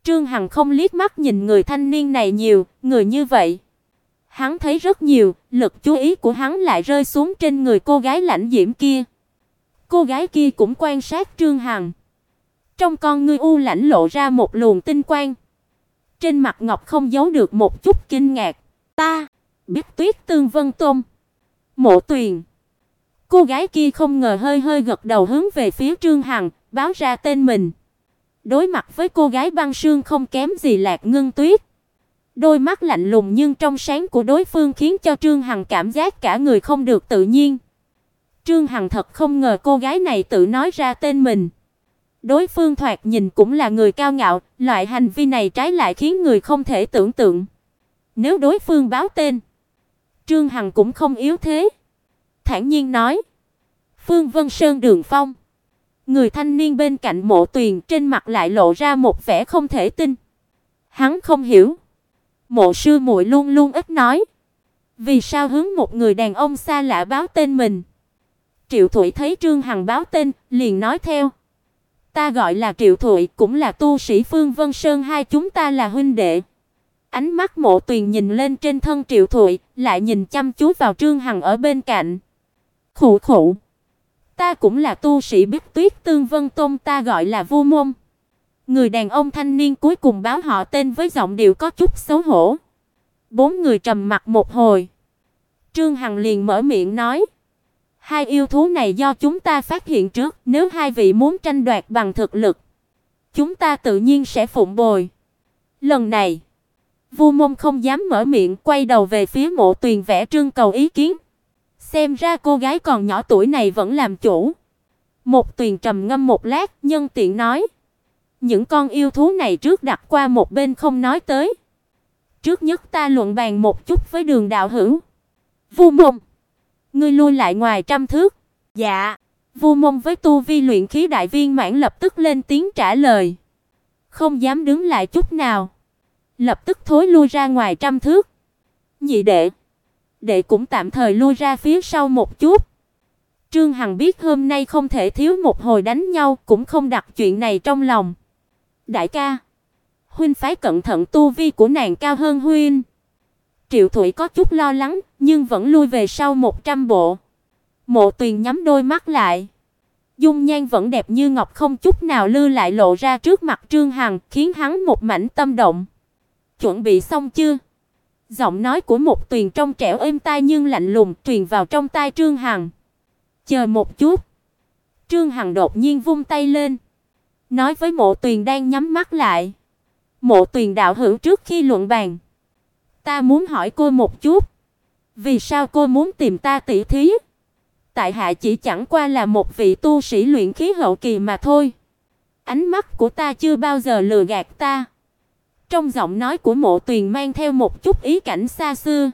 Trương Hằng không liếc mắt nhìn người thanh niên này nhiều, người như vậy hắn thấy rất nhiều, lực chú ý của hắn lại rơi xuống trên người cô gái lãnh diễm kia. Cô gái kia cũng quan sát Trương Hằng. Trong con ngươi u lãnh lộ ra một luồng tinh quang. Trên mặt ngọc không giấu được một chút kinh ngạc. Ta biết Tuyết Tương Vân Tôn. Mộ Tuyền. Cô gái kia không ngờ hơi hơi gật đầu hướng về phía Trương Hằng, báo ra tên mình. Đối mặt với cô gái băng sương không kém gì Lạc Ngân Tuyết. Đôi mắt lạnh lùng nhưng trong sáng của đối phương khiến cho Trương Hằng cảm giác cả người không được tự nhiên. Trương Hằng thật không ngờ cô gái này tự nói ra tên mình. Đối phương thoạt nhìn cũng là người cao ngạo, loại hành vi này trái lại khiến người không thể tưởng tượng. Nếu đối phương báo tên, Trương Hằng cũng không yếu thế. Thản nhiên nói: "Phương Vân Sơn Đường Phong." Người thanh niên bên cạnh Mộ Tuyền trên mặt lại lộ ra một vẻ không thể tin. Hắn không hiểu. Mộ sư muội luôn luôn ít nói, vì sao hướng một người đàn ông xa lạ báo tên mình? Triệu Thụy thấy Trương Hằng báo tên, liền nói theo: "Ta gọi là Triệu Thụy, cũng là tu sĩ Phương Vân Sơn, hai chúng ta là huynh đệ." Ánh mắt Mộ Tuyền nhìn lên trên thân Triệu Thụy, lại nhìn chăm chú vào Trương Hằng ở bên cạnh. Khụ khụ: "Ta cũng là tu sĩ Biết Tuyết Tương Vân Tôn, ta gọi là Vu Môn." Người đàn ông thanh niên cuối cùng báo họ tên với giọng điệu có chút xấu hổ. Bốn người trầm mặc một hồi. Trương Hằng liền mở miệng nói: "Hai yêu thú này do chúng ta phát hiện trước, nếu hai vị muốn tranh đoạt bằng thực lực, chúng ta tự nhiên sẽ phụng bồi." Lần này, Vu Môn không dám mở miệng, quay đầu về phía Mộ Tuyền vẽ trưng cầu ý kiến. Xem ra cô gái còn nhỏ tuổi này vẫn làm chủ. Một Tuyền trầm ngâm một lát, nhân tiện nói: "Những con yêu thú này trước đặt qua một bên không nói tới. Trước nhất ta luận bàn một chút với Đường đạo hữu." "Vu Môn, ngươi lui lại ngoài 100 thước." "Dạ." Vu Môn với tu vi luyện khí đại viên mãn lập tức lên tiếng trả lời. Không dám đứng lại chút nào, lập tức thối lui ra ngoài 100 thước. Nhị đệ, đệ cũng tạm thời lui ra phía sau một chút. Trương Hằng biết hôm nay không thể thiếu một hồi đánh nhau, cũng không đặt chuyện này trong lòng. "Đại ca, huynh phải cẩn thận, tu vi của nàng cao hơn huynh." Triệu Thụy có chút lo lắng, nhưng vẫn lui về sau 100 bộ. Mộ Tuyền nhắm đôi mắt lại. Dung nhan vẫn đẹp như ngọc, không chút nào lưu lại lộ ra trước mặt Trương Hằng, khiến hắn một mảnh tâm động. "Chuẩn bị xong chưa?" Giọng nói của Mộ Tuyền trong trẻo êm tai nhưng lạnh lùng truyền vào trong tai Trương Hằng. "Chờ một chút." Trương Hằng đột nhiên vung tay lên, nói với Mộ Tuyền đang nhắm mắt lại: "Mộ Tuyền đạo hữu, trước khi luận bàn, ta muốn hỏi cô một chút, vì sao cô muốn tìm ta tỷ thí? Tại hạ chỉ chẳng qua là một vị tu sĩ luyện khí hậu kỳ mà thôi. Ánh mắt của ta chưa bao giờ lừa gạt ta." Trong giọng nói của Mộ Tuyền mang theo một chút ý cảnh xa xưa.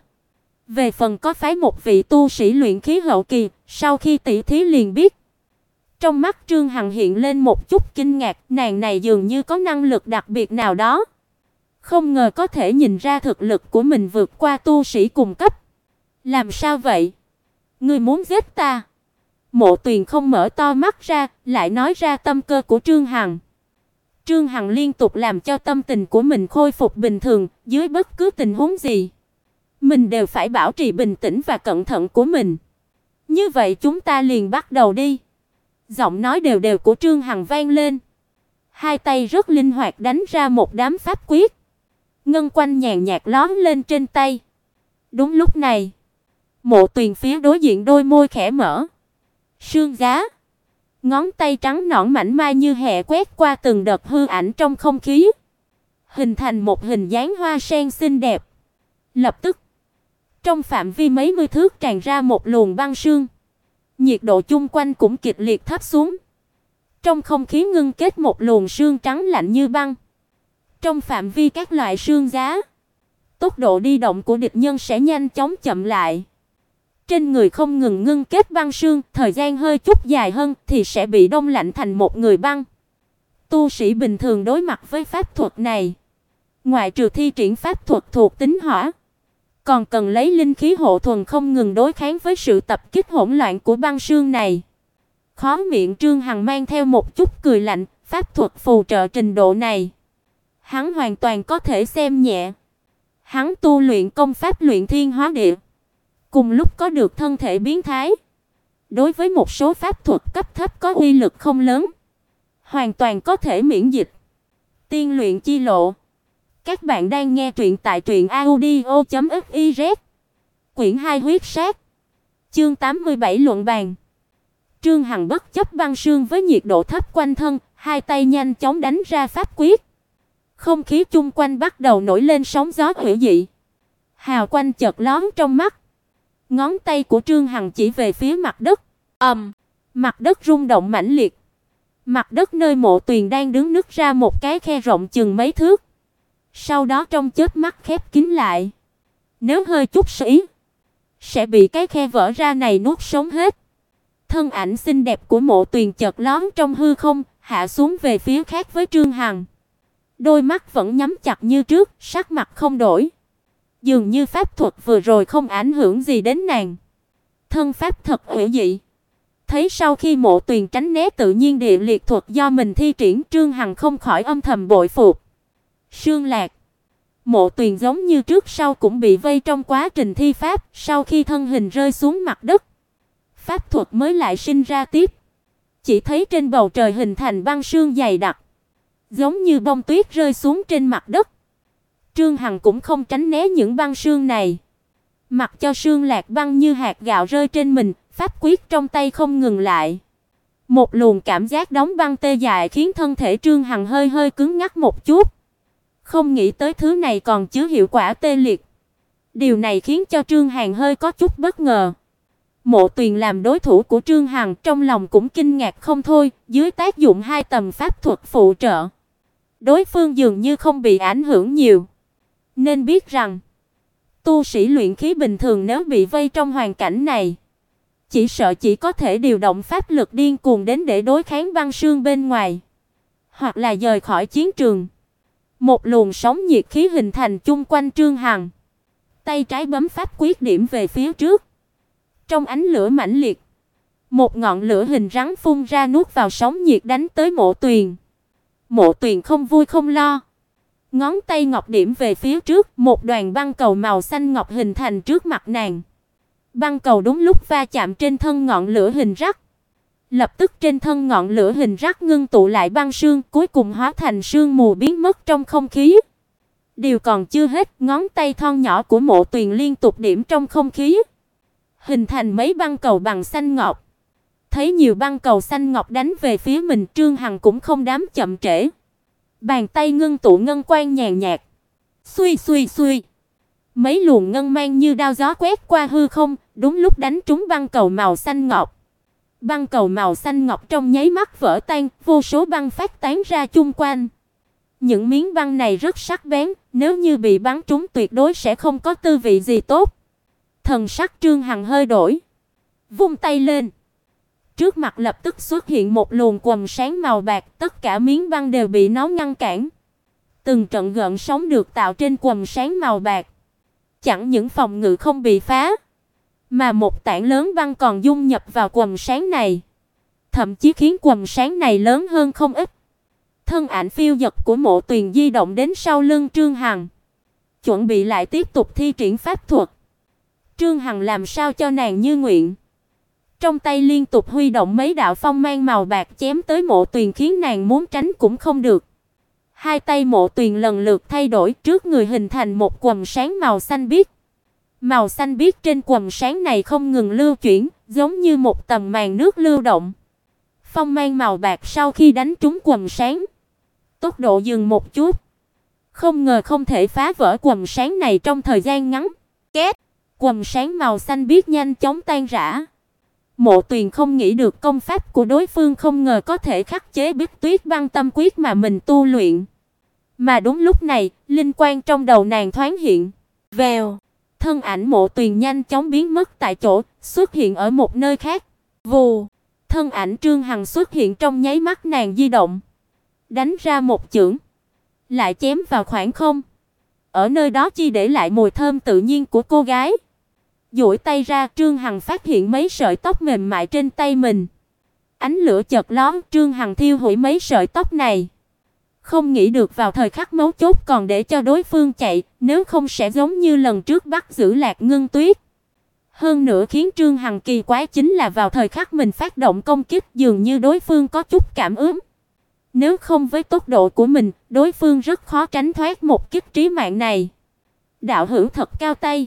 Về phần có phái một vị tu sĩ luyện khí hậu kỳ, sau khi tỷ thí liền biết. Trong mắt Trương Hằng hiện lên một chút kinh ngạc, nàng này dường như có năng lực đặc biệt nào đó. Không ngờ có thể nhìn ra thực lực của mình vượt qua tu sĩ cùng cấp. "Làm sao vậy? Ngươi muốn giết ta?" Mộ Tuyền không mở to mắt ra, lại nói ra tâm cơ của Trương Hằng. Trương Hằng liên tục làm cho tâm tình của mình khôi phục bình thường, dưới bất cứ tình huống gì, mình đều phải bảo trì bình tĩnh và cẩn thận của mình. "Như vậy chúng ta liền bắt đầu đi." Giọng nói đều đều của Trương Hằng vang lên. Hai tay rất linh hoạt đánh ra một đám pháp quyết. Ngân quanh nhàn nhạt lóe lên trên tay. Đúng lúc này, Mộ Tuyền phía đối diện đôi môi khẽ mở. Sương giá. Ngón tay trắng nõn mảnh mai như hẹ quét qua từng đợt hư ảnh trong không khí, hình thành một hình dáng hoa sen xinh đẹp. Lập tức, trong phạm vi mấy mươi thước tràn ra một luồng băng sương. Nhiệt độ chung quanh cũng kịch liệt thấp xuống. Trong không khí ngưng kết một luồng sương trắng lạnh như băng. Trong phạm vi các loại sương giá, tốc độ đi động của địch nhân sẽ nhanh chóng chậm lại. Trên người không ngừng ngưng kết băng sương, thời gian hơi chút dài hơn thì sẽ bị đông lạnh thành một người băng. Tu sĩ bình thường đối mặt với pháp thuật này, ngoại trừ thi triển pháp thuật thuộc tính hỏa, còn cần lấy linh khí hộ thuần không ngừng đối kháng với sự tập kích hỗn loạn của băng sương này. Khóe miệng Trương Hằng mang theo một chút cười lạnh, pháp thuật phù trợ trình độ này, hắn hoàn toàn có thể xem nhẹ. Hắn tu luyện công pháp luyện thiên hóa địa, cùng lúc có được thân thể biến thái. Đối với một số pháp thuật cấp thấp có uy lực không lớn, hoàn toàn có thể miễn dịch. Tiên luyện chi lộ. Các bạn đang nghe truyện tại truyệnaudio.fiz. Quyển 2 huyết sát. Chương 87 luận bàn. Trương Hằng bất chấp băng sương với nhiệt độ thấp quanh thân, hai tay nhanh chóng đánh ra pháp quyết. Không khí chung quanh bắt đầu nổi lên sóng gió hủy dị. Hào quang chợt lóe trong mắt. Ngón tay của Trương Hằng chỉ về phía mặt đất. Mặt đất rung động mãnh liệt. Mặt đất nơi Mộ Tuyền đang đứng nứt ra một cái khe rộng chừng mấy thước. Sau đó trong chớp mắt khép kín lại. Nếu hơi chút sơ ý, sẽ bị cái khe vỡ ra này nuốt sống hết. Thân ảnh xinh đẹp của Mộ Tuyền chợt lóe trong hư không, hạ xuống về phía khác với Trương Hằng. Đôi mắt vẫn nhắm chặt như trước, sắc mặt không đổi. Dường như pháp thuật vừa rồi không ảnh hưởng gì đến nàng. Thân pháp thật hữu dị. Thấy sau khi Mộ Tuyền tránh né tự nhiên địa liệt thuật do mình thi triển, Trương Hằng không khỏi âm thầm bội phục. Sương Lạc. Mộ Tuyền giống như trước sau cũng bị vây trong quá trình thi pháp, sau khi thân hình rơi xuống mặt đất, pháp thuật mới lại sinh ra tiếp. Chỉ thấy trên bầu trời hình thành băng sương dày đặc, giống như bông tuyết rơi xuống trên mặt đất. Trương Hằng cũng không tránh né những băng sương này, mặc cho sương lạc băng như hạt gạo rơi trên mình, pháp quyết trong tay không ngừng lại. Một luồng cảm giác đóng băng tê dại khiến thân thể Trương Hằng hơi hơi cứng ngắc một chút. Không nghĩ tới thứ này còn chứa hiệu quả tê liệt. Điều này khiến cho Trương Hằng hơi có chút bất ngờ. Mộ Tuyền làm đối thủ của Trương Hằng, trong lòng cũng kinh ngạc không thôi, dưới tác dụng hai tầm pháp thuật phụ trợ, đối phương dường như không bị ảnh hưởng nhiều. Nên biết rằng, tu sĩ luyện khí bình thường nếu bị vây trong hoàn cảnh này, chỉ sợ chỉ có thể điều động pháp lực điên cuồng đến để đối kháng băng sương bên ngoài, hoặc là rời khỏi chiến trường. Một luồng sóng nhiệt khí hình thành chung quanh Trương Hằng. Tay trái bấm pháp quyết điểm về phía trước. Trong ánh lửa mãnh liệt, một ngọn lửa hình rắn phun ra nuốt vào sóng nhiệt đánh tới Mộ Tuyền. Mộ Tuyền không vui không lo, ngón tay ngọc điểm về phía trước, một đoàn băng cầu màu xanh ngọc hình thành trước mặt nàng. Băng cầu đúng lúc va chạm trên thân ngọn lửa hình rắc. Lập tức trên thân ngọn lửa hình rắc ngưng tụ lại băng sương, cuối cùng hóa thành sương mù biến mất trong không khí. Điều còn chưa hết, ngón tay thon nhỏ của Mộ Tuyền liên tục điểm trong không khí, hình thành mấy băng cầu bằng xanh ngọc. Thấy nhiều băng cầu xanh ngọc đánh về phía mình, Trương Hằng cũng không dám chậm trễ. Bàn tay ngưng tụ ngân quang nhàn nhạt. Xuy xuy xuy. Mấy luồng ngân mang như đao gió quét qua hư không, đúng lúc đánh trúng băng cầu màu xanh ngọc. Băng cầu màu xanh ngọc trong nháy mắt vỡ tan, vô số băng phát tán ra chung quanh. Những miếng băng này rất sắc bén, nếu như bị bắn trúng tuyệt đối sẽ không có tư vị gì tốt. Thần sắc Trương Hằng hơi đổi, vung tay lên. Trước mặt lập tức xuất hiện một luồng quầng sáng màu bạc, tất cả miếng băng đều bị nó ngăn cản. Từng trận gợn sóng được tạo trên quầng sáng màu bạc. Chẳng những phòng ngự không bị phá, mà một tảng lớn băng còn dung nhập vào quầng sáng này, thậm chí khiến quầng sáng này lớn hơn không ít. Thân ảnh phiêu dật của Mộ Tuyền di động đến sau lưng Trương Hằng, chuẩn bị lại tiếp tục thi triển pháp thuật. Trương Hằng làm sao cho nàng như nguyện. Trong tay liên tục huy động mấy đạo phong mang màu bạc chém tới Mộ Tuyền, khiến nàng muốn tránh cũng không được. Hai tay Mộ Tuyền lần lượt thay đổi, trước người hình thành một quầng sáng màu xanh biếc. Màu xanh biếc trên quầng sáng này không ngừng lưu chuyển, giống như một tầng màn nước lưu động. Phong mang màu bạc sau khi đánh trúng quầng sáng, tốc độ dừng một chút. Không ngờ không thể phá vỡ quầng sáng này trong thời gian ngắn. Két, quầng sáng màu xanh biếc nhanh chóng tan rã. Mộ Tuyền không nghĩ được công pháp của đối phương không ngờ có thể khắc chế Bích Tuyết băng tâm quyết mà mình tu luyện. Mà đúng lúc này, linh quang trong đầu nàng thoáng hiện. Vèo, thân ảnh Mộ Tuyền nhanh chóng biến mất tại chỗ, xuất hiện ở một nơi khác. Vù, thân ảnh Trương Hằng xuất hiện trong nháy mắt nàng di động, đánh ra một chưởng, lại chém vào khoảng không. Ở nơi đó chỉ để lại mùi thơm tự nhiên của cô gái. Duỗi tay ra, Trương Hằng phát hiện mấy sợi tóc mềm mại trên tay mình. Ánh lửa chợt lóe, Trương Hằng thiêu hủy mấy sợi tóc này. Không nghĩ được vào thời khắc mấu chốt còn để cho đối phương chạy, nếu không sẽ giống như lần trước bắt giữ Lạc Ngân Tuyết. Hơn nữa khiến Trương Hằng kỳ quái chính là vào thời khắc mình phát động công kích, dường như đối phương có chút cảm ứng. Nếu không với tốc độ của mình, đối phương rất khó tránh thoát một kích trí mạng này. Đạo hữu thật cao tay.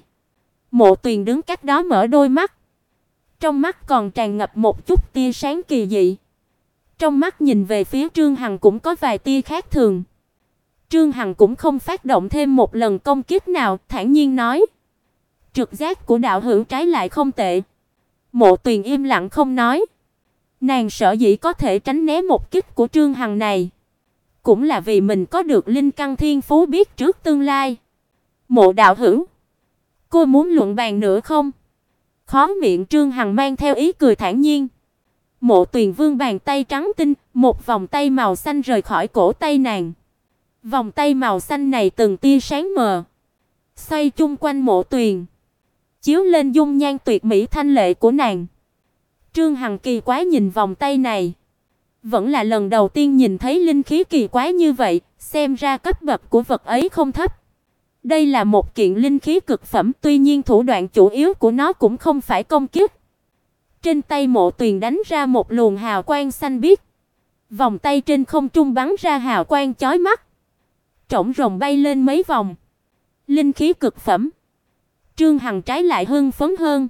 Mộ Tuyền đứng cách đó mở đôi mắt. Trong mắt còn tràn ngập một chút tia sáng kỳ dị. Trong mắt nhìn về phía Trương Hằng cũng có vài tia khác thường. Trương Hằng cũng không phát động thêm một lần công kích nào, thản nhiên nói: "Trực giác của đạo hữu trái lại không tệ." Mộ Tuyền im lặng không nói. Nàng sở dĩ có thể tránh né một kích của Trương Hằng này, cũng là vì mình có được linh căn thiên phú biết trước tương lai. "Mộ đạo hữu, cô muốn luận bàn nữa không?" Khóe miệng Trương Hằng mang theo ý cười thản nhiên. Mộ Tuyền vươn bàn tay trắng tinh, một vòng tay màu xanh rời khỏi cổ tay nàng. Vòng tay màu xanh này từng tia sáng mờ, xoay chung quanh Mộ Tuyền, chiếu lên dung nhan tuyệt mỹ thanh lệ của nàng. Trương Hằng kỳ quái nhìn vòng tay này, vẫn là lần đầu tiên nhìn thấy linh khí kỳ quái như vậy, xem ra cấp bậc của vật ấy không thấp. Đây là một kiện linh khí cực phẩm, tuy nhiên thủ đoạn chủ yếu của nó cũng không phải công kích. Trên tay Mộ Tuyền đánh ra một luồng hào quang xanh biếc. Vòng tay trên không trung bắn ra hào quang chói mắt. Trổng rồng bay lên mấy vòng. Linh khí cực phẩm. Trương Hằng trái lại hưng phấn hơn.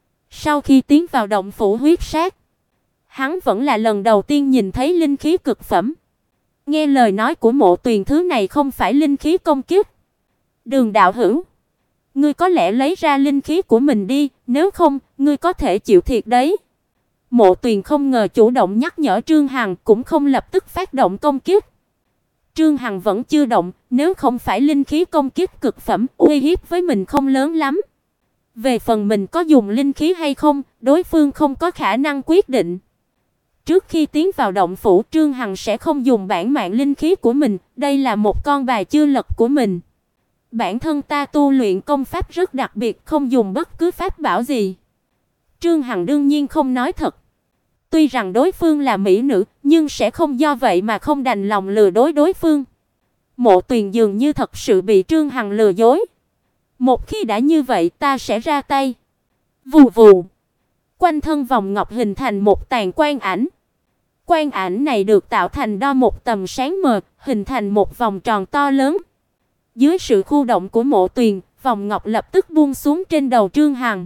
Sau khi tiến vào động phủ huyết sát, hắn vẫn là lần đầu tiên nhìn thấy linh khí cực phẩm. Nghe lời nói của Mộ Tuyền, thứ này không phải linh khí công kích. Đường đạo hữu, ngươi có lẽ lấy ra linh khí của mình đi, nếu không, ngươi có thể chịu thiệt đấy. Mộ Tuyền không ngờ chủ động nhắc nhở Trương Hằng, cũng không lập tức phát động công kích. Trương Hằng vẫn chưa động, nếu không phải linh khí công kích cực phẩm, uy hiếp với mình không lớn lắm. Về phần mình có dùng linh khí hay không, đối phương không có khả năng quyết định. Trước khi tiến vào động phủ, Trương Hằng sẽ không dùng bản mạng linh khí của mình, đây là một con bài chưa lật của mình. Bản thân ta tu luyện công pháp rất đặc biệt, không dùng bất cứ pháp bảo gì. Trương Hằng đương nhiên không nói thật. Tuy rằng đối phương là mỹ nữ, nhưng sẽ không do vậy mà không đành lòng lừa dối đối phương. Mộ Tuyền dường như thật sự bị Trương Hằng lừa dối. Một khi đã như vậy, ta sẽ ra tay. Vù vù. Quanh thân vòng ngọc hình thành một tàn quang ảnh. Quang ảnh này được tạo thành đo một tầm sáng mờ, hình thành một vòng tròn to lớn. Dưới sự khu động của Mộ Tuyền, vòng ngọc lập tức buông xuống trên đầu Trương Hằng.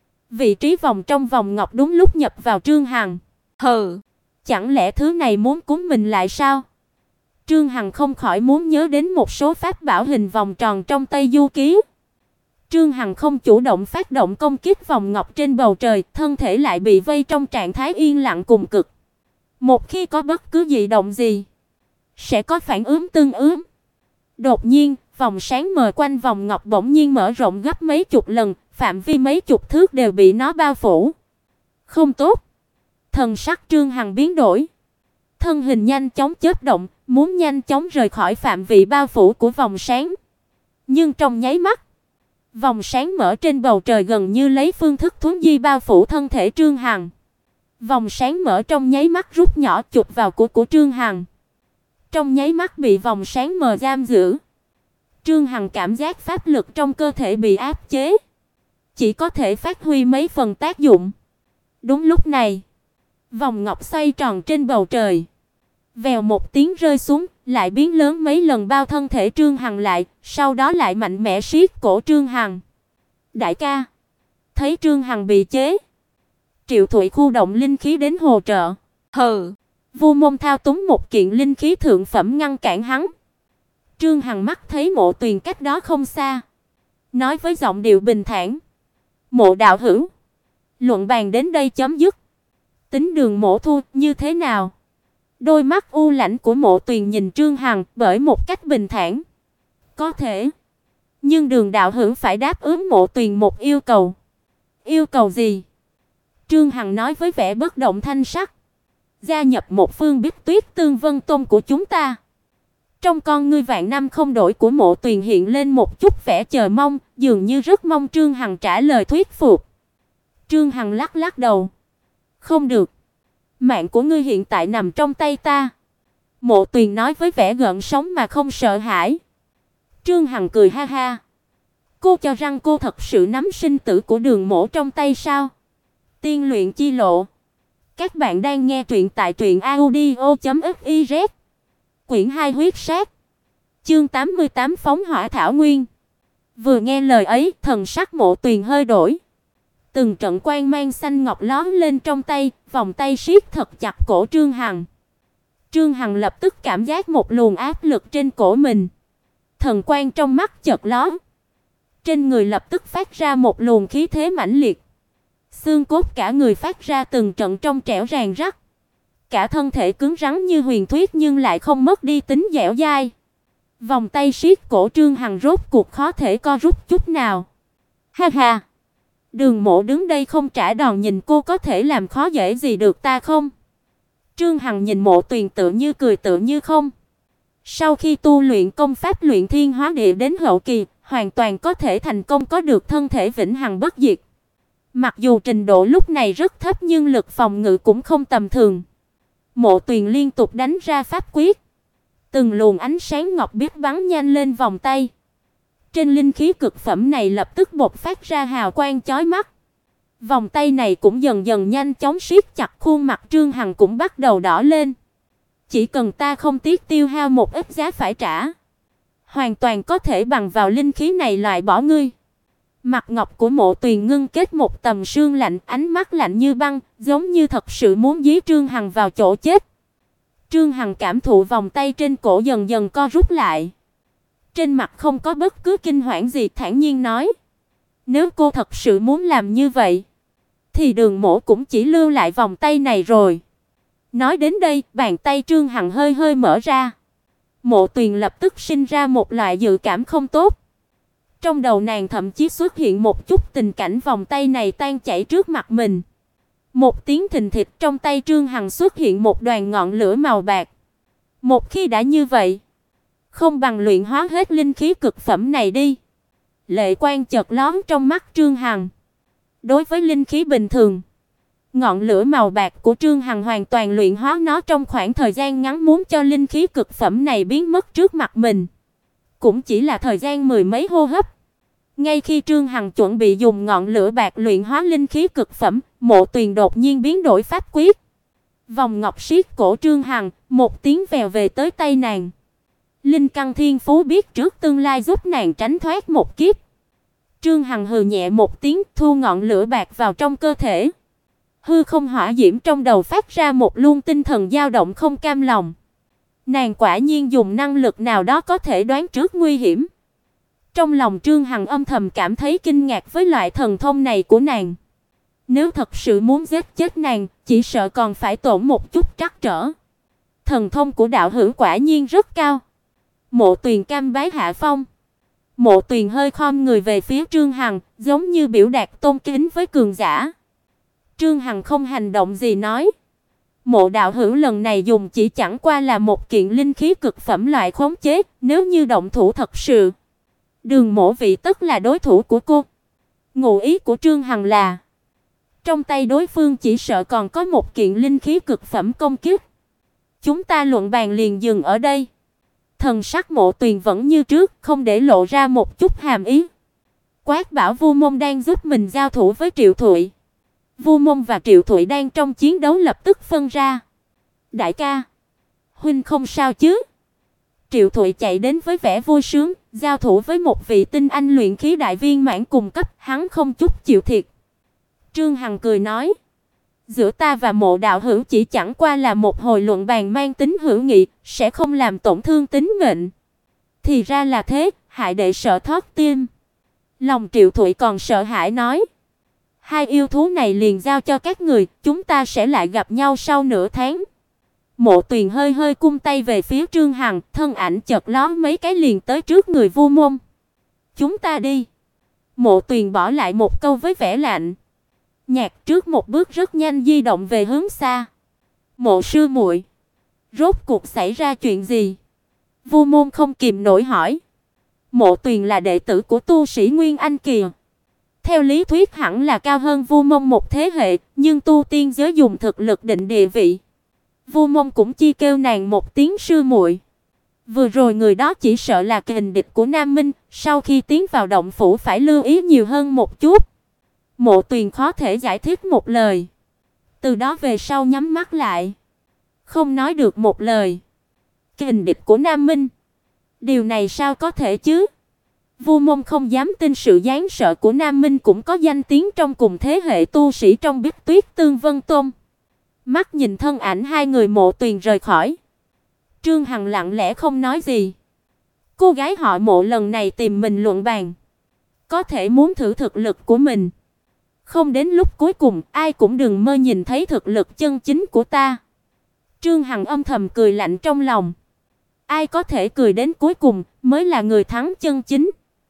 Vị trí vòng trong vòng ngọc đúng lúc nhập vào Trương Hằng. Hừ, chẳng lẽ thứ này muốn cúng mình lại sao? Trương Hằng không khỏi muốn nhớ đến một số pháp bảo hình vòng tròn trong Tây Du Ký. Trương Hằng không chủ động phát động công kích vòng ngọc trên bầu trời, thân thể lại bị vây trong trạng thái yên lặng cùng cực. Một khi có bất cứ dị động gì, sẽ có phản ứng tương ứng. Đột nhiên, vòng sáng mờ quanh vòng ngọc bỗng nhiên mở rộng gấp mấy chục lần, phạm vi mấy chục thước đều bị nó bao phủ. Không tốt. Thần sắc Trương Hằng biến đổi. Thân hình nhanh chóng chớp động, muốn nhanh chóng rời khỏi phạm vi bao phủ của vòng sáng. Nhưng trong nháy mắt, vòng sáng mở trên bầu trời gần như lấy phương thức thuấn di bao phủ thân thể Trương Hằng. Vòng sáng mở trong nháy mắt rút nhỏ chụp vào của Trương Hằng. Trong nháy mắt bị vòng sáng mờ giam giữ. Trương Hằng cảm giác pháp lực trong cơ thể bị áp chế, chỉ có thể phát huy mấy phần tác dụng. Đúng lúc này, vòng ngọc xoay tròn trên bầu trời, vèo một tiếng rơi xuống, lại biến lớn mấy lần bao thân thể Trương Hằng lại, sau đó lại mạnh mẽ siết cổ Trương Hằng. Đại ca, thấy Trương Hằng bị chế, Triệu Thụy khu động linh khí đến hỗ trợ. Hừ, Vu Môn thao túng một kiện linh khí thượng phẩm ngăn cản hắn. Trương Hằng mắt thấy Mộ Tuyền cách đó không xa, nói với giọng điệu bình thản: "Mộ đạo hữu, luận bàn đến đây chấm dứt. Tính Đường Mộ thua như thế nào?" Đôi mắt u lãnh của Mộ Tuyền nhìn Trương Hằng bởi một cách bình thản: "Có thể, nhưng Đường đạo hữu phải đáp ứng Mộ Tuyền một yêu cầu." "Yêu cầu gì?" Trương Hằng nói với vẻ bất động thanh sắc: "Gia nhập một phương Bích Tuyết Tương Vân Tông của chúng ta." Trong con ngươi vạn năm không đổi của Mộ Tuyền hiện lên một chút vẻ chờ mong, dường như rất mong Trương Hằng trả lời thuyết phục. Trương Hằng lắc lắc đầu: "Không được. Mạng của ngươi hiện tại nằm trong tay ta. Mộ Tuyền nói với vẻ gợn sóng mà không sợ hãi. Trương Hằng cười ha ha. Cô cho rằng cô thật sự nắm sinh tử của Đường Mỗ trong tay sao? Tiên luyện chi lộ. Các bạn đang nghe truyện tại truyệnaudio.fiz. Quyển 2 huyết sát. Chương 88 phóng hỏa thảo nguyên. Vừa nghe lời ấy, thần sắc Mộ Tuyền hơi đổi. Từng trận quang mang xanh ngọc lóe lên trong tay, vòng tay siết thật chặt cổ Trương Hằng. Trương Hằng lập tức cảm giác một luồng áp lực trên cổ mình. Thần quang trong mắt chợt lóe. Trên người lập tức phát ra một luồng khí thế mãnh liệt. Xương cốt cả người phát ra từng trận trong trẻo ràng rắc. Cả thân thể cứng rắn như huyền thuyết nhưng lại không mất đi tính dẻo dai. Vòng tay siết cổ Trương Hằng rốt cuộc khó thể co rút chút nào. Ha ha. Đường Mộ đứng đây không trả đòn, nhìn cô có thể làm khó dễ gì được ta không? Trương Hằng nhìn Mộ Tuyền tự như cười tự như không. Sau khi tu luyện công pháp luyện thiên hóa địa đến hậu kỳ, hoàn toàn có thể thành công có được thân thể vĩnh hằng bất diệt. Mặc dù trình độ lúc này rất thấp nhưng lực phòng ngự cũng không tầm thường. Mộ Tuyền liên tục đánh ra pháp quyết. Từng luồng ánh sáng ngọc biếc bắn nhanh lên vòng tay. Trên linh khí cực phẩm này lập tức bộc phát ra hào quang chói mắt. Vòng tay này cũng dần dần nhanh chóng siết chặt, khuôn mặt Trương Hằng cũng bắt đầu đỏ lên. Chỉ cần ta không tiếc tiêu hao một ít giá phải trả, hoàn toàn có thể bằng vào linh khí này loại bỏ ngươi. Mặt ngọc của Mộ Tuyền ngưng kết một tầng sương lạnh, ánh mắt lạnh như băng, giống như thật sự muốn dí Trương Hằng vào chỗ chết. Trương Hằng cảm thụ vòng tay trên cổ dần dần co rút lại. Trên mặt không có bất cứ kinh hoảng gì, thản nhiên nói: "Nếu cô thật sự muốn làm như vậy, thì Đường Mỗ cũng chỉ lưu lại vòng tay này rồi." Nói đến đây, bàn tay Trương Hằng hơi hơi mở ra. Mộ Tuyền lập tức sinh ra một loại dự cảm không tốt. Trong đầu nàng thậm chí xuất hiện một chút tình cảnh vòng tay này tan chảy trước mặt mình. Một tiếng thình thịch, trong tay Trương Hằng xuất hiện một đoàn ngọn lửa màu bạc. Một khi đã như vậy, không bằng luyện hóa hết linh khí cực phẩm này đi. Lệ quang chợt lóe trong mắt Trương Hằng. Đối với linh khí bình thường, ngọn lửa màu bạc của Trương Hằng hoàn toàn luyện hóa nó trong khoảng thời gian ngắn, muốn cho linh khí cực phẩm này biến mất trước mặt mình cũng chỉ là thời gian mười mấy hô hấp. Ngay khi Trương Hằng chuẩn bị dùng ngọn lửa bạc luyện hóa linh khí cực phẩm, Mộ Tuyền đột nhiên biến đổi pháp quyết. Vòng ngọc siết cổ Trương Hằng, một tiếng vèo về tới tay nàng. Linh căn thiên phú biết trước tương lai giúp nàng tránh thoát một kiếp. Trương Hằng hừ nhẹ một tiếng, thu ngọn lửa bạc vào trong cơ thể. Hư không hỏa diễm trong đầu phát ra một luồng tinh thần dao động không cam lòng. Nàng quả nhiên dùng năng lực nào đó có thể đoán trước nguy hiểm. Trong lòng Trương Hằng âm thầm cảm thấy kinh ngạc với loại thần thông này của nàng. Nếu thật sự muốn giết chết nàng, chỉ sợ còn phải tổn một chút trắc trở. Thần thông của đạo hữu quả nhiên rất cao. Mộ Tuyền cam bái hạ phong. Mộ Tuyền hơi khom người về phía Trương Hằng, giống như biểu đạt tôn kính với cường giả. Trương Hằng không hành động gì nói: "Mộ đạo hữu lần này dùng chỉ chẳng qua là một kiện linh khí cực phẩm loại khống chế, nếu như động thủ thật sự, Đường Mỗ vị tất là đối thủ của cô." Ngụ ý của Trương Hằng là trong tay đối phương chỉ sợ còn có một kiện linh khí cực phẩm công kích. Chúng ta luận bàn liền dừng ở đây. Thần sắc Mộ Tuyền vẫn như trước, không để lộ ra một chút hàm ý. Quát bảo Vu Mông đang giúp mình giao thủ với Triệu Thụy. Vu Mông và Triệu Thụy đang trong chiến đấu lập tức phân ra. "Đại ca, huynh không sao chứ?" Triệu Thụy chạy đến với vẻ vui sướng, giao thủ với một vị tinh anh luyện khí đại viên mãn cùng cấp, hắn không chút chịu thiệt. Trương Hằng cười nói: "Giữa ta và Mộ đạo hữu chỉ chẳng qua là một hồi luận bàn mang tính hữu nghị, sẽ không làm tổn thương tính mệnh." Thì ra là thế, hại đệ sợ thót tim. Lòng Triệu Thụy còn sợ hãi nói: "Hai yêu thú này liền giao cho các người, chúng ta sẽ lại gặp nhau sau nửa tháng." Mộ Tuyền hơi hơi cung tay về phía Trương Hằng, thân ảnh chợt lóe mấy cái liền tới trước người Vu Mông. "Chúng ta đi." Mộ Tuyền bỏ lại một câu với vẻ lạnh nhạt, trước một bước rất nhanh di động về hướng xa. "Mộ sư muội, rốt cuộc xảy ra chuyện gì?" Vu Mông không kìm nổi hỏi. Mộ Tuyền là đệ tử của tu sĩ Nguyên Anh kỳ, theo lý thuyết hẳn là cao hơn Vu Mông một thế hệ, nhưng tu tiên giới dùng thực lực định địa vị. Vu Mông cũng chi kêu nàng một tiếng sư muội. Vừa rồi người đó chỉ sợ là kình địch của Nam Minh, sau khi tiến vào động phủ phải lưu ý nhiều hơn một chút. Mộ Tuyền khó thể giải thích một lời. Từ đó về sau nhắm mắt lại, không nói được một lời. Kình địch của Nam Minh? Điều này sao có thể chứ? Vu Mông không dám tin sự đáng sợ của Nam Minh cũng có danh tiếng trong cùng thế hệ tu sĩ trong Bích Tuyết Tương Vân Tôn. Mắt nhìn thân ảnh hai người Mộ Tuyền rời khỏi, Trương Hằng lặng lẽ không nói gì. Cô gái họ Mộ lần này tìm mình luận bàn, có thể muốn thử thực lực của mình. Không đến lúc cuối cùng, ai cũng đừng mơ nhìn thấy thực lực chân chính của ta. Trương Hằng âm thầm cười lạnh trong lòng. Ai có thể cười đến cuối cùng mới là người thắng chân chính.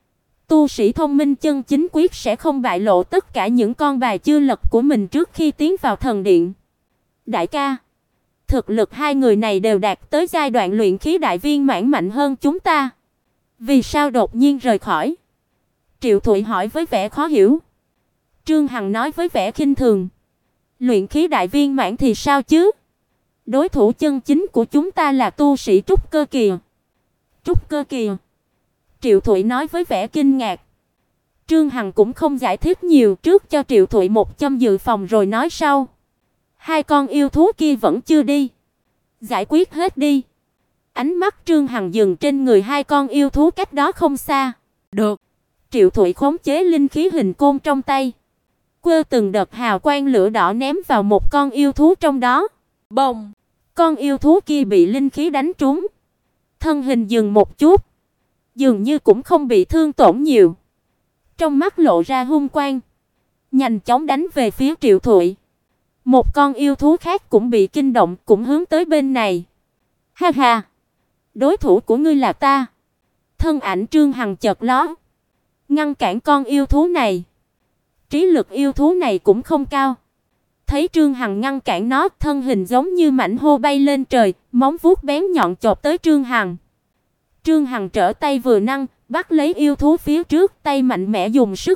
Tu sĩ thông minh chân chính quyết sẽ không bại lộ tất cả những con bài chưa lật của mình trước khi tiến vào thần điện. Đại ca, thực lực hai người này đều đạt tới giai đoạn luyện khí đại viên mãn mạnh hơn chúng ta. Vì sao đột nhiên rời khỏi? Triệu Thụy hỏi với vẻ khó hiểu. Trương Hằng nói với vẻ khinh thường. Luyện khí đại viên mãn thì sao chứ? Đối thủ chân chính của chúng ta là tu sĩ trúc cơ kìa. Trúc cơ kìa? Triệu Thụy nói với vẻ kinh ngạc. Trương Hằng cũng không giải thích nhiều, trước cho Triệu Thụy một châm dự phòng rồi nói sau. Hai con yêu thú kia vẫn chưa đi. Giải quyết hết đi. Ánh mắt Trương Hằng dừng trên người hai con yêu thú cách đó không xa. Được. Triệu Thụy khống chế linh khí hình côn trong tay, quơ từng đợt hào quang lửa đỏ ném vào một con yêu thú trong đó. Bông! Con yêu thú kia bị linh khí đánh trúng, thân hình dừng một chút, dường như cũng không bị thương tổn nhiều. Trong mắt lộ ra hung quang, nhanh chóng đánh về phía Triệu Thụy. Một con yêu thú khác cũng bị kinh động, cũng hướng tới bên này. Ha ha! Đối thủ của ngươi là ta. Thân ảnh Trương Hằng chợt lóe, ngăn cản con yêu thú này. Trí lực yêu thú này cũng không cao. Thấy Trương Hằng ngăn cản nó, thân hình giống như mảnh hô bay lên trời, móng vuốt bén nhọn chộp tới Trương Hằng. Trương Hằng trở tay vừa nâng, bắt lấy yêu thú phía trước, tay mạnh mẽ dùng sức.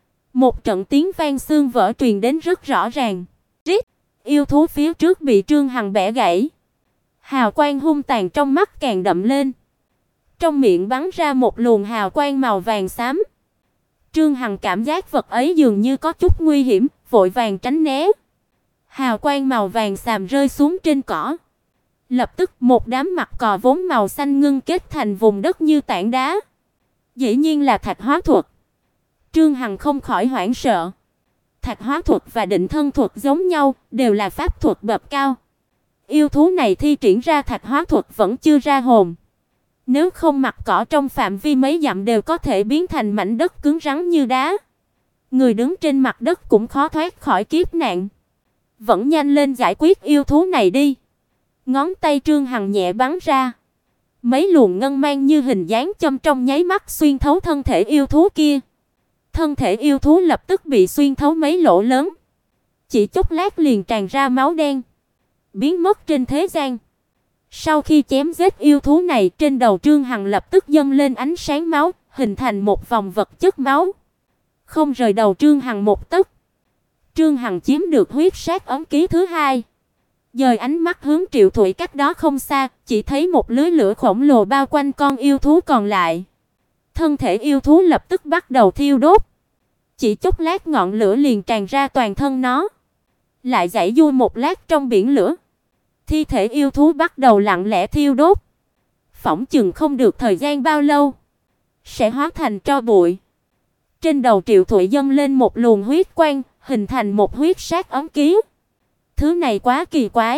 Một trận tiếng vang xương vỡ truyền đến rất rõ ràng. Rít! Yêu thú phía trước bị Trương Hằng bẻ gãy. Hào quang hung tàn trong mắt càng đậm lên. Trong miệng bắn ra một luồng hào quang màu vàng xám. Trương Hằng cảm giác vật ấy dường như có chút nguy hiểm, vội vàng tránh né. Hào quang màu vàng xàm rơi xuống trên cỏ. Lập tức một đám mặt cò vốn màu xanh ngưng kết thành vùng đất như tảng đá. Dĩ nhiên là thạch hóa thuật. Trương Hằng không khỏi hoảng sợ. Thạch hóa thuật và định thân thuật giống nhau, đều là pháp thuật bậc cao. Yêu thú này thi triển ra thạch hóa thuật vẫn chưa ra hồn. Nếu không mặt cỏ trong phạm vi mấy dặm đều có thể biến thành mảnh đất cứng rắn như đá. Người đứng trên mặt đất cũng khó thoát khỏi kiếp nạn. Vẫn nhanh lên giải quyết yêu thú này đi. Ngón tay Trương Hằng nhẹ bắn ra. Mấy luồng ngân mang như hình dáng châm trong nháy mắt xuyên thấu thân thể yêu thú kia. Thân thể yêu thú lập tức bị xuyên thấu mấy lỗ lớn. Chỉ chốc lát liền tràn ra máu đen, biến mất trên thế gian. Sau khi chém giết yêu thú này, trên đầu Trương Hằng lập tức dâng lên ánh sáng máu, hình thành một vòng vật chất máu. Không rời đầu Trương Hằng một tấc. Trương Hằng chiếm được huyết sát ấn ký thứ hai. Dời ánh mắt hướng Triệu Thụy cách đó không xa, chỉ thấy một lưới lửa khổng lồ bao quanh con yêu thú còn lại. Thân thể yêu thú lập tức bắt đầu thiêu đốt. Chỉ chốc lát ngọn lửa liền tràn ra toàn thân nó. Lại giãy giụa một lát trong biển lửa. Thi thể yêu thú bắt đầu lặng lẽ thiêu đốt. Phỏng chừng không được thời gian bao lâu sẽ hóa thành tro bụi. Trên đầu Triệu Thụy dâng lên một luồng huyết quang, hình thành một huyết sát ấn ký. Thứ này quá kỳ quái.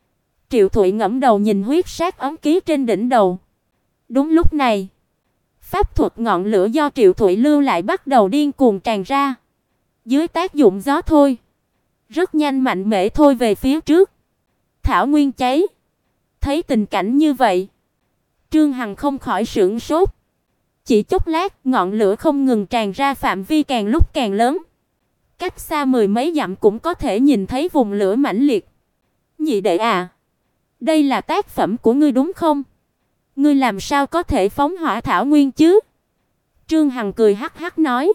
Triệu Thụy ngẩng đầu nhìn huyết sát ấn ký trên đỉnh đầu. Đúng lúc này, pháp thuật ngọn lửa do Triệu Thụy lưu lại bắt đầu điên cuồng tràn ra. Dưới tác dụng gió thôi, rất nhanh mạnh mẽ thôi về phía trước. Thảo nguyên cháy. Thấy tình cảnh như vậy, Trương Hằng không khỏi sửng sốt. Chỉ chốc lát, ngọn lửa không ngừng tràn ra, phạm vi càng lúc càng lớn. Cách xa mười mấy dặm cũng có thể nhìn thấy vùng lửa mãnh liệt. Nhị đệ à, đây là tác phẩm của ngươi đúng không? Ngươi làm sao có thể phóng hỏa thảo nguyên chứ? Trương Hằng cười hắc hắc nói,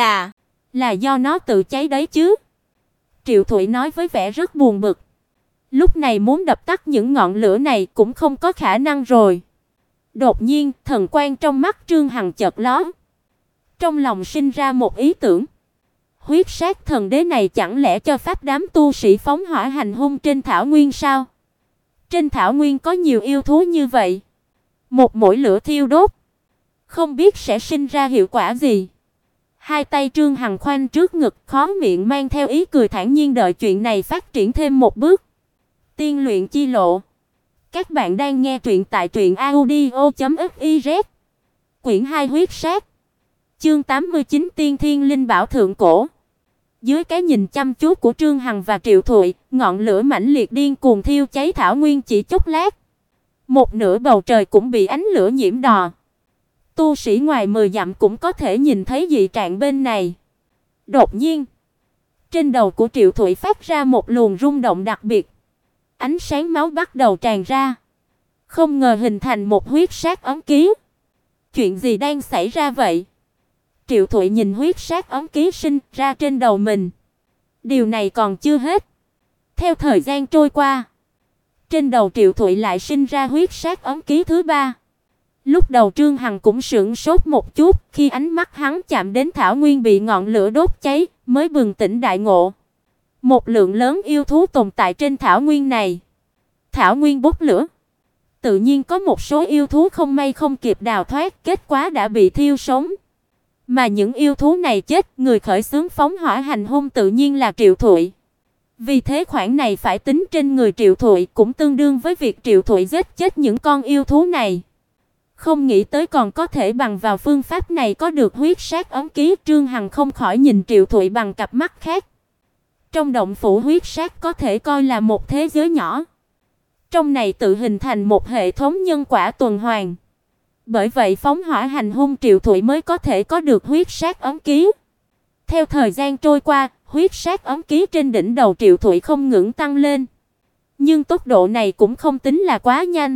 là do nó tự cháy đấy chứ. Triệu Thụy nói với vẻ rất buồn bực. Lúc này muốn đập tắt những ngọn lửa này cũng không có khả năng rồi. Đột nhiên, thần quang trong mắt Trương Hằng chợt lóe. Trong lòng sinh ra một ý tưởng. Huyết sát thần đế này chẳng lẽ cho phép đám tu sĩ phóng hỏa hành hung trên thảo nguyên sao? Trên thảo nguyên có nhiều yêu thú như vậy, một mũi lửa thiêu đốt, không biết sẽ sinh ra hiệu quả gì. Hai tay Trương Hằng khoanh trước ngực, khóe miệng mang theo ý cười thản nhiên đợi chuyện này phát triển thêm một bước. Tiên luyện chi lộ. Các bạn đang nghe truyện tại truyệnaudio.fiz. Quyển 2 huyết sát. Chương 89 Tiên Thiên Linh Bảo thượng cổ. Dưới cái nhìn chăm chú của Trương Hằng và Triệu Thụy, ngọn lửa mãnh liệt điên cuồng thiêu cháy thảo nguyên chỉ chốc lát. Một nửa bầu trời cũng bị ánh lửa nhiễm đỏ. Tu sĩ ngoài 10 dặm cũng có thể nhìn thấy dị trạng bên này. Đột nhiên, trên đầu của Triệu Thụy phát ra một luồng rung động đặc biệt. Ánh sáng máu bắt đầu tràn ra, không ngờ hình thành một huyết sát ấn ký. Chuyện gì đang xảy ra vậy? Triệu Thụy nhìn huyết sát ấn ký sinh ra trên đầu mình. Điều này còn chưa hết. Theo thời gian trôi qua, trên đầu Triệu Thụy lại sinh ra huyết sát ấn ký thứ 3. Lúc đầu Trương Hằng cũng sửng sốt một chút, khi ánh mắt hắn chạm đến thảo nguyên bị ngọn lửa đốt cháy, mới bừng tỉnh đại ngộ. Một lượng lớn yêu thú tồn tại trên thảo nguyên này. Thảo nguyên bốc lửa, tự nhiên có một số yêu thú không may không kịp đào thoát, kết quả đã bị thiêu sống. Mà những yêu thú này chết, người khởi xướng phóng hỏa hành hung tự nhiên là Triệu Thụy. Vì thế khoản này phải tính trên người Triệu Thụy, cũng tương đương với việc Triệu Thụy giết chết những con yêu thú này. Không nghĩ tới còn có thể bằng vào phương pháp này có được huyết sát ấn ký, Trương Hằng không khỏi nhìn Triệu Thụy bằng cặp mắt khác. Trong động phủ huyết sát có thể coi là một thế giới nhỏ. Trong này tự hình thành một hệ thống nhân quả tuần hoàn. Bởi vậy phóng hỏa hành hung Triệu Thụy mới có thể có được huyết sát ấn ký. Theo thời gian trôi qua, huyết sát ấn ký trên đỉnh đầu Triệu Thụy không ngừng tăng lên. Nhưng tốc độ này cũng không tính là quá nhanh.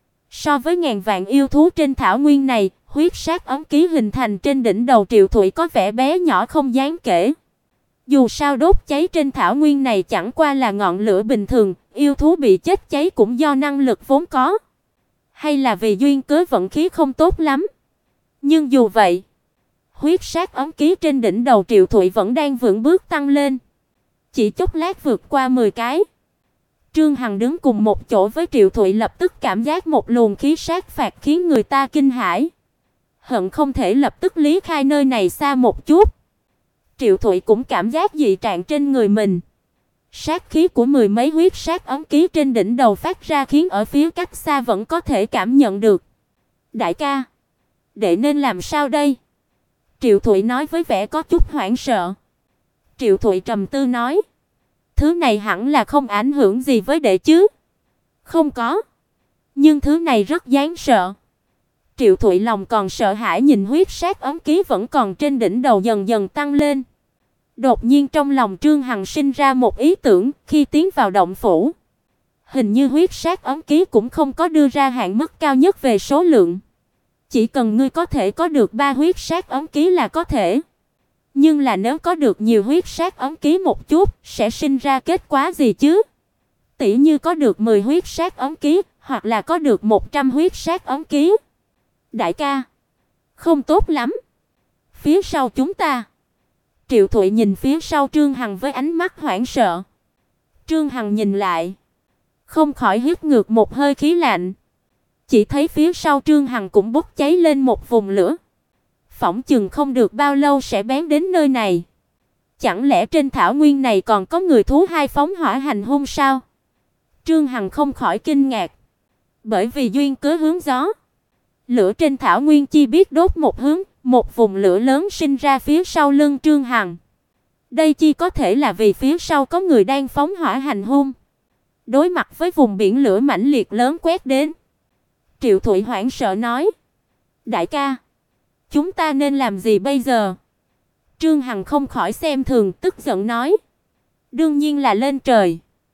So với ngàn vạn yêu thú trên thảo nguyên này, huyết sát ấn ký hình thành trên đỉnh đầu Triệu Thụy có vẻ bé nhỏ không đáng kể. Dù sao đốt cháy trên thảo nguyên này chẳng qua là ngọn lửa bình thường, yêu thú bị chết cháy cũng do năng lực vốn có, hay là vì duyên cớ vận khí không tốt lắm. Nhưng dù vậy, huyết sát ấn ký trên đỉnh đầu Triệu Thụy vẫn đang vững bước tăng lên. Chỉ chốc lát vượt qua 10 cái. Trương Hằng đứng cùng một chỗ với Triệu Thụy lập tức cảm giác một luồng khí sát phạt khiến người ta kinh hãi. Hận không thể lập tức lý khai nơi này xa một chút. Triệu Thụy cũng cảm giác dị trạng trên người mình. Sát khí của mười mấy huyết sát ấn ký trên đỉnh đầu phát ra khiến ở phía cách xa vẫn có thể cảm nhận được. Đại ca, đệ nên làm sao đây? Triệu Thụy nói với vẻ có chút hoảng sợ. Triệu Thụy trầm tư nói, thứ này hẳn là không ảnh hưởng gì với đệ chứ? Không có, nhưng thứ này rất đáng sợ. Triệu Thụy lòng còn sợ hãi nhìn huyết sát ấn ký vẫn còn trên đỉnh đầu dần dần tăng lên. Đột nhiên trong lòng Trương Hằng sinh ra một ý tưởng, khi tiến vào động phủ, hình như huyết sát ấn ký cũng không có đưa ra hạn mức cao nhất về số lượng. Chỉ cần ngươi có thể có được 3 huyết sát ấn ký là có thể. Nhưng là nếu có được nhiều huyết sát ấn ký một chút, sẽ sinh ra kết quả gì chứ? Tỉ như có được 10 huyết sát ấn ký, hoặc là có được 100 huyết sát ấn ký. Đại ca, không tốt lắm. Phía sau chúng ta. Triệu Thụy nhìn phía sau Trương Hằng với ánh mắt hoảng sợ. Trương Hằng nhìn lại, không khỏi hít ngược một hơi khí lạnh. Chỉ thấy phía sau Trương Hằng cũng bốc cháy lên một vùng lửa. Phỏng chừng không được bao lâu sẽ bén đến nơi này. Chẳng lẽ trên thảo nguyên này còn có người thú hai phóng hỏa hành hung sao? Trương Hằng không khỏi kinh ngạc. Bởi vì duyên cớ hướng gió, lửa trên thảo nguyên chi biết đốt một hướng, một vùng lửa lớn sinh ra phía sau lưng Trương Hằng. Đây chi có thể là vì phía sau có người đang phóng hỏa hành hung. Đối mặt với vùng biển lửa mãnh liệt lớn quét đến, Triệu Thụy hoảng sợ nói, đại ca, chúng ta nên làm gì bây giờ? Trương Hằng không khỏi xem thường, tức giận nói, đương nhiên là lên trời.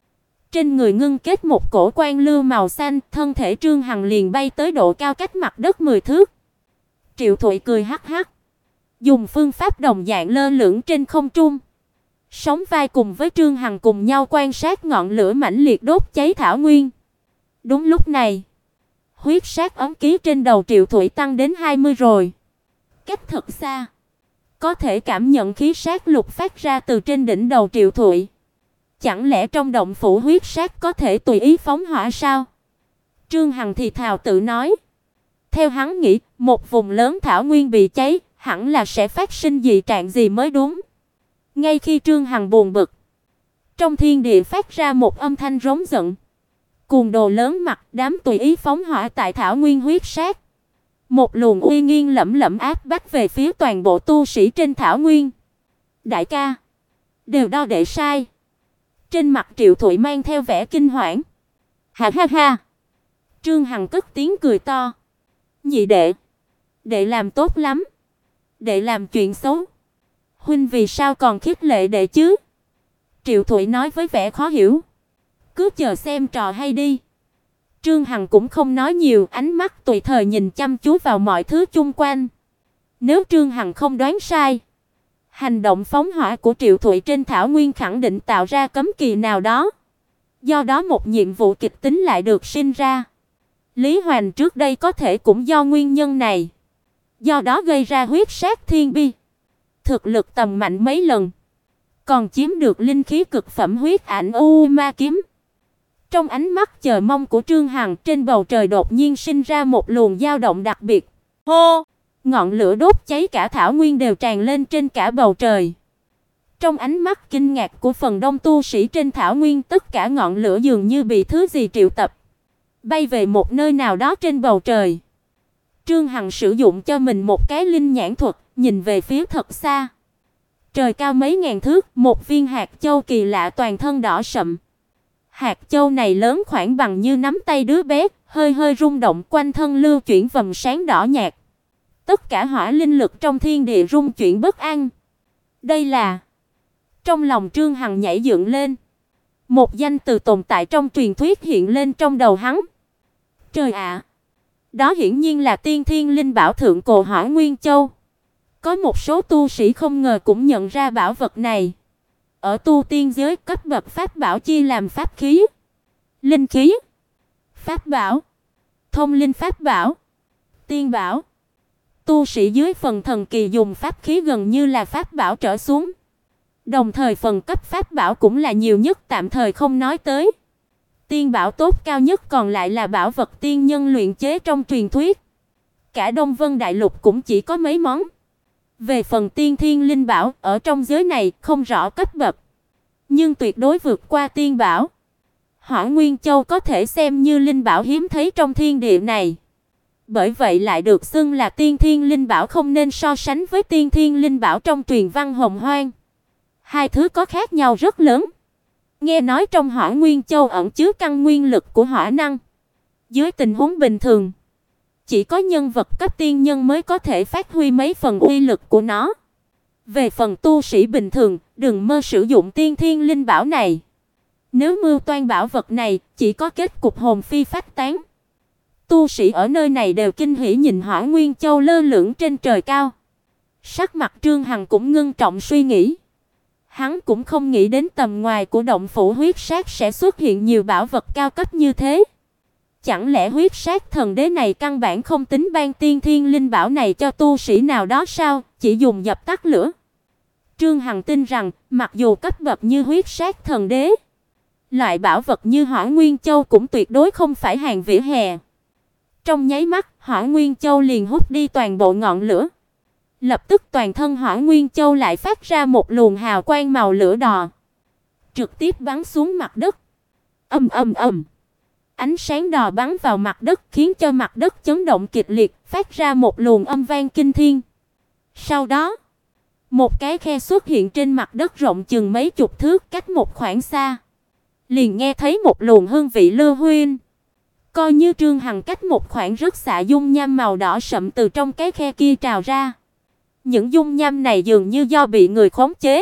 Trên người ngưng kết một cổ quang lưu màu xanh, thân thể Trương Hằng liền bay tới độ cao cách mặt đất 10 thước. Triệu Thụy cười hắc hắc, dùng phương pháp đồng dạng lơ lửng trên không trung. sóng vai cùng với Trương Hằng cùng nhau quan sát ngọn lửa mãnh liệt đốt cháy thảo nguyên. Đúng lúc này, huyết sát ấm ký trên đầu Triệu Thụy tăng đến 20 rồi. Cách thật xa, có thể cảm nhận khí sát lục phát ra từ trên đỉnh đầu Triệu Thụy. Chẳng lẽ trong động phủ huyết sát có thể tùy ý phóng hỏa sao? Trương Hằng thì thào tự nói. Theo hắn nghĩ, một vùng lớn thảo nguyên bị cháy, hẳn là sẽ phát sinh dị trạng gì mới đúng. Ngay khi Trương Hằng buồn bực, trong thiên địa phát ra một âm thanh rống giận. Cuồng đồ lớn mặt, đám tùy ý phóng hỏa tại thảo nguyên huyết sát. Một luồng uy nghiêm lẫm lẫm áp bách về phía toàn bộ tu sĩ trên thảo nguyên. Đại ca, đều đo đệ sai. Trên mặt Triệu Thụy mang theo vẻ kinh hoảng. Ha ha ha. Trương Hằng cất tiếng cười to. Nhị đệ, đệ làm tốt lắm. Đệ làm chuyện xấu, huynh vì sao còn khích lệ đệ chứ? Triệu Thụy nói với vẻ khó hiểu. Cứ chờ xem trò hay đi. Trương Hằng cũng không nói nhiều, ánh mắt tùy thời nhìn chăm chú vào mọi thứ chung quanh. Nếu Trương Hằng không đoán sai, hành động phóng hỏa của Triệu Thụy trên thảo nguyên khẳng định tạo ra cấm kỵ nào đó. Do đó một nhiệm vụ kịch tính lại được sinh ra. Lý Hoành trước đây có thể cũng do nguyên nhân này. Do đó gây ra huyết sát thiên bi. Thực lực tầm mạnh mấy lần. Còn chiếm được linh khí cực phẩm huyết ảnh u ma kiếm. Trong ánh mắt chờ mong của Trương Hằng, trên bầu trời đột nhiên sinh ra một luồng dao động đặc biệt. Hô! Ngọn lửa đốt cháy cả thảo nguyên đều tràn lên trên cả bầu trời. Trong ánh mắt kinh ngạc của phần đông tu sĩ trên thảo nguyên, tất cả ngọn lửa dường như bị thứ gì triệu tập, bay về một nơi nào đó trên bầu trời. Trương Hằng sử dụng cho mình một cái linh nhãn thuật, nhìn về phía thật xa. Trời cao mấy ngàn thước, một viên hạt châu kỳ lạ toàn thân đỏ sậm. Hạt châu này lớn khoảng bằng như nắm tay đứa bé, hơi hơi rung động, quanh thân lưu chuyển vầng sáng đỏ nhạt. Tất cả hỏa linh lực trong thiên địa rung chuyển bất an. Đây là... Trong lòng Trương Hằng nhảy dựng lên. Một danh từ tồn tại trong truyền thuyết hiện lên trong đầu hắn. Trời ạ! Đó hiển nhiên là Tiên Thiên Linh Bảo Thượng Cổ Hỏa Nguyên Châu. Có một số tu sĩ không ngờ cũng nhận ra bảo vật này. Ở tu tiên giới, cấp bậc pháp bảo chia làm pháp khí, linh khí, pháp bảo, thông linh pháp bảo, tiên bảo. Tu sĩ dưới phần thần kỳ dùng pháp khí gần như là pháp bảo trở xuống. Đồng thời phần cấp pháp bảo cũng là nhiều nhất, tạm thời không nói tới. Tiên bảo tốt cao nhất còn lại là bảo vật tiên nhân luyện chế trong truyền thuyết. Cả Đông Vân Đại Lục cũng chỉ có mấy món. Về phần tiên thiên linh bảo, ở trong giới này không rõ cấp bậc, nhưng tuyệt đối vượt qua tiên bảo. Hỏa Nguyên Châu có thể xem như linh bảo hiếm thấy trong thiên địa này. Bởi vậy lại được xưng là tiên thiên linh bảo, không nên so sánh với tiên thiên linh bảo trong truyền văn Hồng Hoang. Hai thứ có khác nhau rất lớn. Nghe nói trong Hỏa Nguyên Châu ẩn chứa căn nguyên lực của hỏa năng. Dưới tình huống bình thường, chỉ có nhân vật cấp tiên nhân mới có thể phát huy mấy phần uy lực của nó. Về phần tu sĩ bình thường, đừng mơ sử dụng tiên thiên linh bảo này. Nếu mưu toan bảo vật này, chỉ có kết cục hồn phi phách tán. Tu sĩ ở nơi này đều kinh hỉ nhìn Hỏa Nguyên Châu lơ lửng trên trời cao. Sắc mặt Trương Hằng cũng ngưng trọng suy nghĩ. Hắn cũng không nghĩ đến tầm ngoài của động phủ huyết sát sẽ xuất hiện nhiều bảo vật cao cấp như thế. Chẳng lẽ huyết sát thần đế này căn bản không tính ban tiên thiên linh bảo này cho tu sĩ nào đó sao, chỉ dùng dập tắt lửa? Trương Hằng tin rằng, mặc dù cấp bậc như huyết sát thần đế, loại bảo vật như Hỏa Nguyên Châu cũng tuyệt đối không phải hàng vỉa hè. Trong nháy mắt, Hỏa Nguyên Châu liền hút đi toàn bộ ngọn lửa. Lập tức toàn thân Hỏa Nguyên Châu lại phát ra một luồng hào quang màu lửa đỏ, trực tiếp bắn xuống mặt đất. Ầm ầm ầm. Ánh sáng đỏ bắn vào mặt đất khiến cho mặt đất chấn động kịch liệt, phát ra một luồng âm vang kinh thiên. Sau đó, một cái khe xuất hiện trên mặt đất rộng chừng mấy chục thước, cách một khoảng xa. Liền nghe thấy một luồng hương vị lưu huyên. Coi như Trương Hằng cách một khoảng rất xa, dung nham màu đỏ sậm từ trong cái khe kia trào ra. Những dung nham này dường như do bị người khống chế,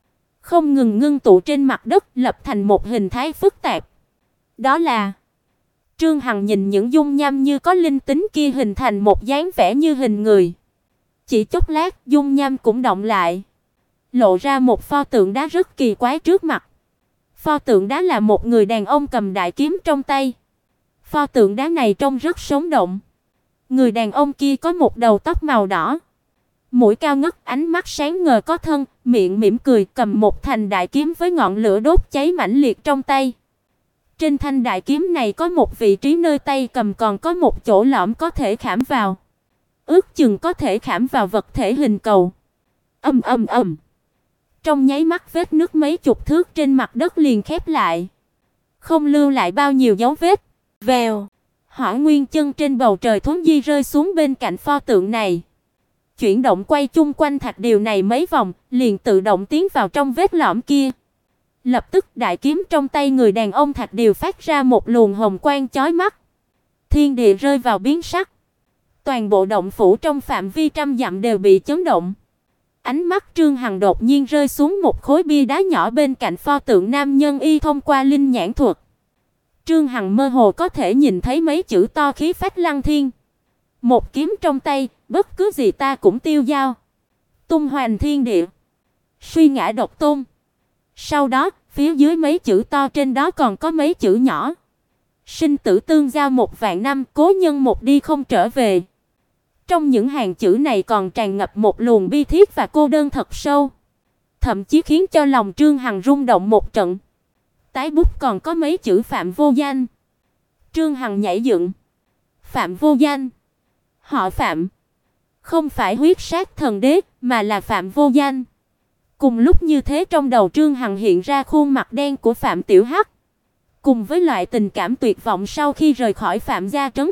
không ngừng ngưng tụ trên mặt đất, lập thành một hình thái phức tạp. Đó là... Trương Hằng nhìn những dung nham như có linh tính kia hình thành một dáng vẻ như hình người. Chỉ chốc lát, dung nham cũng động lại. lộ ra một pho tượng đá rất kỳ quái trước mặt. Pho tượng đá là một người đàn ông cầm đại kiếm trong tay. Pho tượng đá này trông rất sống động. Người đàn ông kia có một đầu tóc màu đỏ, mũi cao ngất, ánh mắt sáng ngời có thân, miệng mỉm cười, cầm một thanh đại kiếm với ngọn lửa đốt cháy mãnh liệt trong tay. Trên thanh đại kiếm này có một vị trí nơi tay cầm còn có một chỗ lõm có thể khảm vào. Ước chừng có thể khảm vào vật thể hình cầu. Ầm ầm ầm. Trong nháy mắt vết nứt mấy chục thước trên mặt đất liền khép lại, không lưu lại bao nhiêu dấu vết. Vèo, hỏa nguyên chân trên bầu trời thuấn di rơi xuống bên cạnh pho tượng này. Chuyển động quay chung quanh thạch điều này mấy vòng, liền tự động tiến vào trong vết lõm kia. Lập tức đại kiếm trong tay người đàn ông thạch điều phát ra một luồng hồng quang chói mắt. Thiên địa rơi vào biến sắc. Toàn bộ động phủ trong phạm vi trăm dặm đều bị chấn động. Ánh mắt Trương Hằng đột nhiên rơi xuống một khối bia đá nhỏ bên cạnh pho tượng nam nhân y thông qua linh nhãn thuật. Trương Hằng mơ hồ có thể nhìn thấy mấy chữ to khí phách lăng thiên. Một kiếm trong tay, bất cứ gì ta cũng tiêu dao. Tung hoành thiên địa, suy ngã độc tôn. Sau đó, phía dưới mấy chữ to trên đó còn có mấy chữ nhỏ. Sinh tử tương giao 1.000 năm, cố nhân một đi không trở về. Trong những hàng chữ này còn tràn ngập một luồng bi thiết và cô đơn thật sâu, thậm chí khiến cho lòng Trương Hằng rung động một trận. Tái bút còn có mấy chữ Phạm vô danh. Trương Hằng nhảy dựng. Phạm vô danh, họ Phạm, không phải huyết sát thần đế, mà là Phạm vô danh. Cùng lúc như thế trong đầu Trương Hằng hiện ra khuôn mặt đen của Phạm Tiểu Hắc, cùng với loại tình cảm tuyệt vọng sau khi rời khỏi Phạm gia trấn.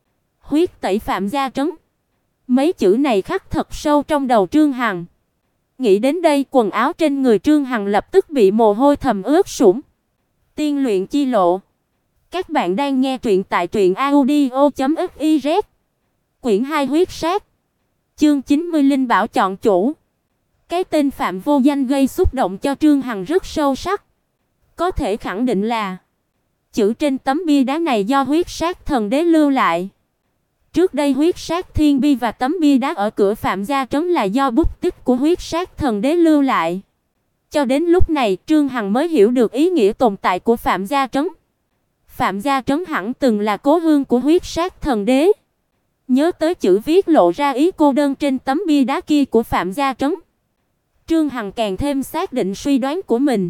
Huyết tẩy Phạm gia trấn. Mấy chữ này khắc thật sâu trong đầu Trương Hằng. Nghĩ đến đây, quần áo trên người Trương Hằng lập tức bị mồ hôi thầm ướt sũng. Tiên luyện chi lộ. Các bạn đang nghe truyện tại truyệnaudio.fiz. Quyển 2 huyết sát. Chương 90 Linh bảo chọn chủ. Cái tên Phạm vô danh gây xúc động cho Trương Hằng rất sâu sắc. Có thể khẳng định là chữ trên tấm bia đá này do huyết sát thần đế lưu lại. Trước đây huyết sát thiên bi và tấm bia đá ở cửa Phạm gia trấn là do bút tích của huyết sát thần đế lưu lại. Cho đến lúc này, Trương Hằng mới hiểu được ý nghĩa tồn tại của Phạm gia trấn. Phạm gia trấn hẳn từng là cố hương của huyết sát thần đế. Nhớ tới chữ viết lộ ra ý cô đơn trên tấm bia đá kia của Phạm gia trấn, Trương Hằng càng thêm xác định suy đoán của mình.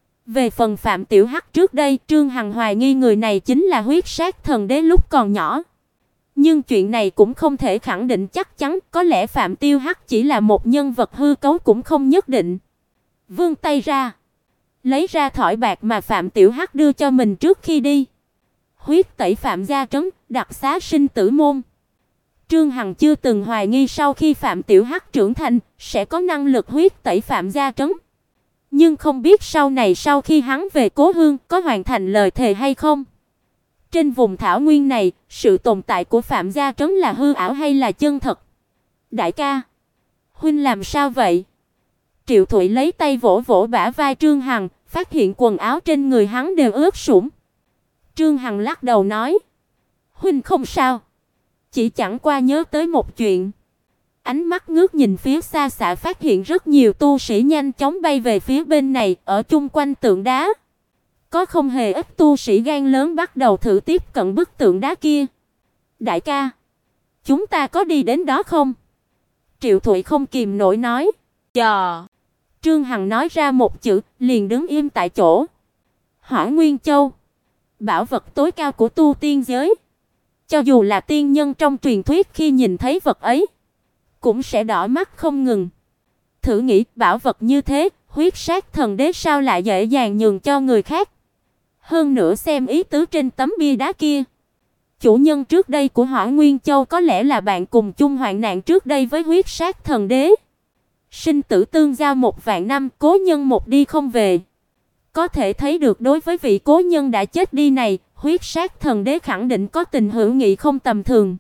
Về phần Phạm Tiểu Hắc, trước đây Trương Hằng hoài nghi người này chính là huyết sát thần đế lúc còn nhỏ. Nhưng chuyện này cũng không thể khẳng định chắc chắn, có lẽ Phạm Tiểu Hắc chỉ là một nhân vật hư cấu cũng không nhất định. Vươn tay ra, lấy ra thỏi bạc mà Phạm Tiểu Hắc đưa cho mình trước khi đi. Huyết tẩy Phạm gia trấn, đặc xá sinh tử môn. Trương Hằng chưa từng hoài nghi sau khi Phạm Tiểu Hắc trưởng thành sẽ có năng lực huyết tẩy Phạm gia trấn. Nhưng không biết sau này sau khi hắn về cố hương có hoàn thành lời thề hay không. Trên vùng thảo nguyên này, sự tồn tại của Phạm gia trấn là hư ảo hay là chân thật? Đại ca, huynh làm sao vậy? Triệu Thụy lấy tay vỗ vỗ bả vai Trương Hằng, phát hiện quần áo trên người hắn đều ướt sũng. Trương Hằng lắc đầu nói, huynh không sao, chỉ chẳng qua nhớ tới một chuyện. Ánh mắt ngước nhìn phía xa xạ phát hiện rất nhiều tu sĩ nhanh chóng bay về phía bên này, ở chung quanh tượng đá. Có không hề ít tu sĩ gan lớn bắt đầu thử tiếp cận bức tượng đá kia. Đại ca, chúng ta có đi đến đó không? Triệu Thụy không kìm nổi nói. Chờ. Trương Hằng nói ra một chữ, liền đứng im tại chỗ. Hỏa Nguyên Châu, bảo vật tối cao của tu tiên giới. Cho dù là tiên nhân trong truyền thuyết khi nhìn thấy vật ấy, cũng sẽ đỏ mắt không ngừng. Thử nghĩ bảo vật như thế, huyết sát thần đế sao lại dễ dàng nhường cho người khác? Hơn nữa xem ý tứ trên tấm bia đá kia, chủ nhân trước đây của Hỏa Nguyên Châu có lẽ là bạn cùng chung hoạn nạn trước đây với huyết sát thần đế. Sinh tử tương giao 1.000 năm, cố nhân một đi không về. Có thể thấy được đối với vị cố nhân đã chết đi này, huyết sát thần đế khẳng định có tình hữu nghị không tầm thường.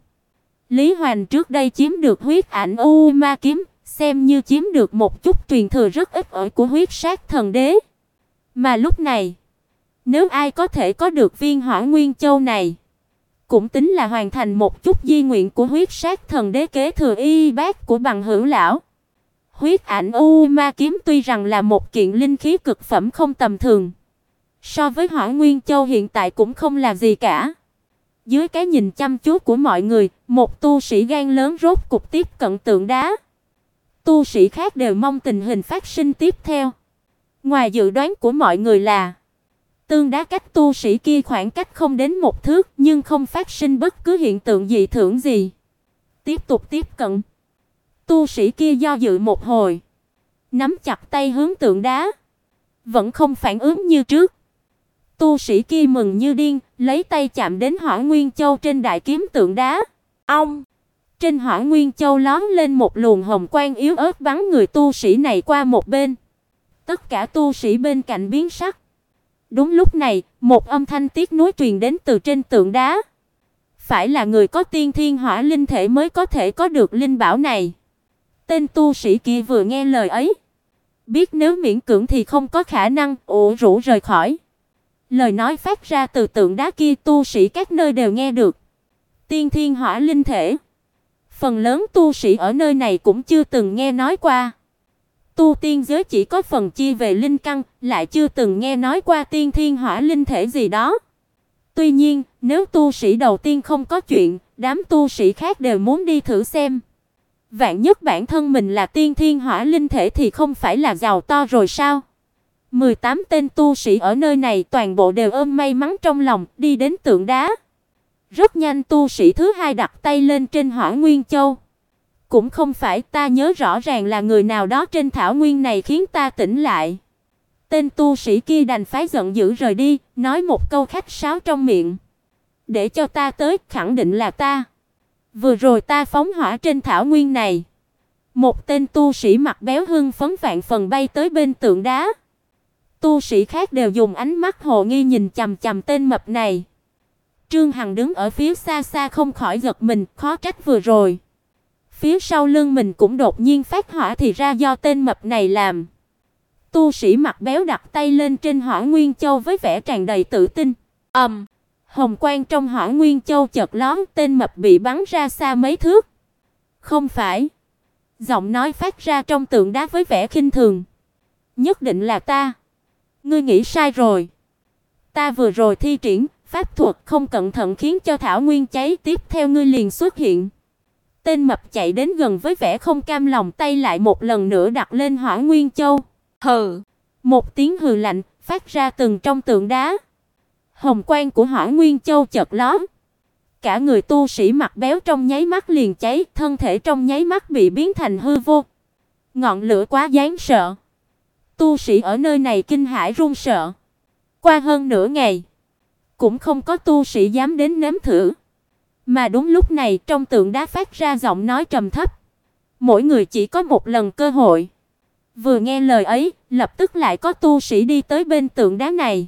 Lý Hoành trước đây chiếm được huyết ảnh U Ma kiếm, xem như chiếm được một chút truyền thừa rất ít ỏi của huyết sát thần đế. Mà lúc này, nếu ai có thể có được viên Hỏa Nguyên Châu này, cũng tính là hoàn thành một chút di nguyện của huyết sát thần đế kế thừa y bát của bằng hữu lão. Huyết ảnh U Ma kiếm tuy rằng là một kiện linh khí cực phẩm không tầm thường, so với Hỏa Nguyên Châu hiện tại cũng không là gì cả. Dưới cái nhìn chăm chú của mọi người, một tu sĩ gan lớn rốt cục tiếp cận tượng đá. Tu sĩ khác đều mong tình hình phát sinh tiếp theo. Ngoài dự đoán của mọi người là tượng đá cách tu sĩ kia khoảng cách không đến 1 thước, nhưng không phát sinh bất cứ hiện tượng dị thường gì. Tiếp tục tiếp cận. Tu sĩ kia do dự một hồi, nắm chặt tay hướng tượng đá, vẫn không phản ứng như trước. Tu sĩ kia mừng như điên, lấy tay chạm đến Hỏa Nguyên Châu trên đại kiếm tượng đá. Ong! Trên Hỏa Nguyên Châu lóe lên một luồng hồng quang yếu ớt bắn người tu sĩ này qua một bên. Tất cả tu sĩ bên cạnh biến sắc. Đúng lúc này, một âm thanh tiếc nuối truyền đến từ trên tượng đá. Phải là người có tiên thiên hỏa linh thể mới có thể có được linh bảo này. Tên tu sĩ kia vừa nghe lời ấy, biết nếu miễn cưỡng thì không có khả năng, ủ rũ rời khỏi. Lời nói phát ra từ tượng đá kia tu sĩ các nơi đều nghe được. Tiên thiên hỏa linh thể. Phần lớn tu sĩ ở nơi này cũng chưa từng nghe nói qua. Tu tiên giới chỉ có phần chia về linh căn, lại chưa từng nghe nói qua tiên thiên hỏa linh thể gì đó. Tuy nhiên, nếu tu sĩ đầu tiên không có chuyện, đám tu sĩ khác đều muốn đi thử xem. Vạn nhất bản thân mình là tiên thiên hỏa linh thể thì không phải là giàu to rồi sao? 18 tên tu sĩ ở nơi này toàn bộ đều ôm may mắn trong lòng, đi đến tượng đá. Rất nhanh tu sĩ thứ hai đặt tay lên trên Hỏa Nguyên Châu. Cũng không phải, ta nhớ rõ ràng là người nào đó trên thảo nguyên này khiến ta tỉnh lại. Tên tu sĩ kia đành phải giận dữ rời đi, nói một câu khách sáo trong miệng. Để cho ta tới, khẳng định là ta. Vừa rồi ta phóng hỏa trên thảo nguyên này. Một tên tu sĩ mặt béo hưng phấn vạn phần bay tới bên tượng đá. Tu sĩ khác đều dùng ánh mắt hồ nghi nhìn chằm chằm tên mập này. Trương Hằng đứng ở phía xa xa không khỏi giật mình, khó trách vừa rồi phía sau lưng mình cũng đột nhiên phát hỏa thì ra do tên mập này làm. Tu sĩ mặt béo đặt tay lên trên Hỏa Nguyên Châu với vẻ tràn đầy tự tin. Hồng quang trong Hỏa Nguyên Châu chợt lóe, tên mập bị bắn ra xa mấy thước. Không phải. Giọng nói phát ra trong tượng đá với vẻ khinh thường. Nhất định là ta. Ngươi nghĩ sai rồi. Ta vừa rồi thi triển pháp thuật không cẩn thận khiến cho thảo nguyên cháy, tiếp theo ngươi liền xuất hiện. Tên mập chạy đến gần với vẻ không cam lòng, tay lại một lần nữa đặt lên Hỏa Nguyên Châu. Hừ. Một tiếng hừ lạnh phát ra từng trong tượng đá. Hồng quang của Hỏa Nguyên Châu chợt lóe. Cả người tu sĩ mặt béo trong nháy mắt liền cháy, thân thể trong nháy mắt bị biến thành hư vô. Ngọn lửa quá đáng sợ. Tu sĩ ở nơi này kinh hãi run sợ. Qua hơn nửa ngày, cũng không có tu sĩ dám đến nếm thử. Mà đúng lúc này trong tượng đá phát ra giọng nói trầm thấp. Mỗi người chỉ có một lần cơ hội. Vừa nghe lời ấy, lập tức lại có tu sĩ đi tới bên tượng đá này.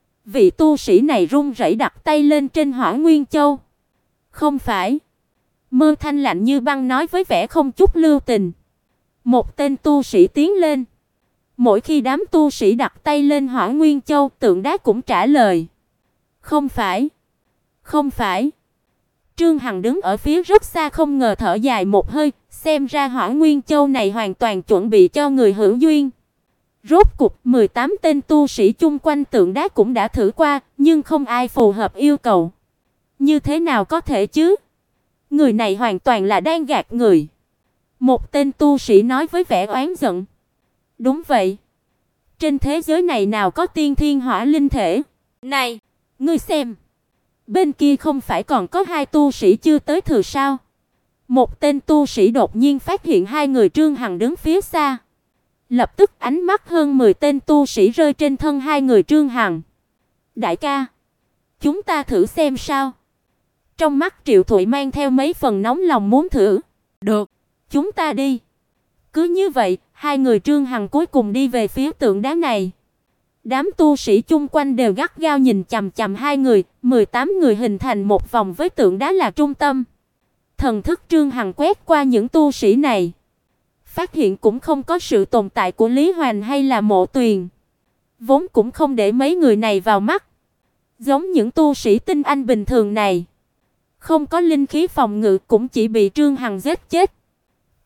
Vị tu sĩ này run rẩy đặt tay lên trên Hỏa Nguyên Châu. Không phải. Mơ thanh lạnh như băng nói với vẻ không chút lưu tình. Một tên tu sĩ tiến lên. Mỗi khi đám tu sĩ đặt tay lên Hỏa Nguyên Châu, tượng đá cũng trả lời. Không phải. Không phải. Trương Hằng đứng ở phía rất xa không ngờ thở dài một hơi, xem ra Hỏa Nguyên Châu này hoàn toàn chuẩn bị cho người hữu duyên. Rốt cục 18 tên tu sĩ chung quanh tượng đá cũng đã thử qua, nhưng không ai phù hợp yêu cầu. Như thế nào có thể chứ? Người này hoàn toàn là đang gạt người. Một tên tu sĩ nói với vẻ oán giận. Đúng vậy. Trên thế giới này nào có tiên thiên hỏa linh thể? Này, ngươi xem. Bên kia không phải còn có 2 tu sĩ chưa tới thử sao? Một tên tu sĩ đột nhiên phát hiện 2 người Trương Hằng đứng phía xa. Lập tức ánh mắt hơn 10 tên tu sĩ rơi trên thân 2 người Trương Hằng. Đại ca, chúng ta thử xem sao? Trong mắt Triệu Thụy mang theo mấy phần nóng lòng muốn thử. Được, chúng ta đi. Cứ như vậy, 2 người Trương Hằng cuối cùng đi về phía tượng đá này. Đám tu sĩ chung quanh đều gắt gao nhìn chằm chằm 2 người, 18 người hình thành một vòng với tượng đá là trung tâm. Thần thức Trương Hằng quét qua những tu sĩ này, phát hiện cũng không có sự tồn tại của Lý Hoành hay là Mộ Tuyền. Vốn cũng không để mấy người này vào mắt. Giống những tu sĩ tinh anh bình thường này, không có linh khí phòng ngự cũng chỉ bị Trương Hằng giết chết.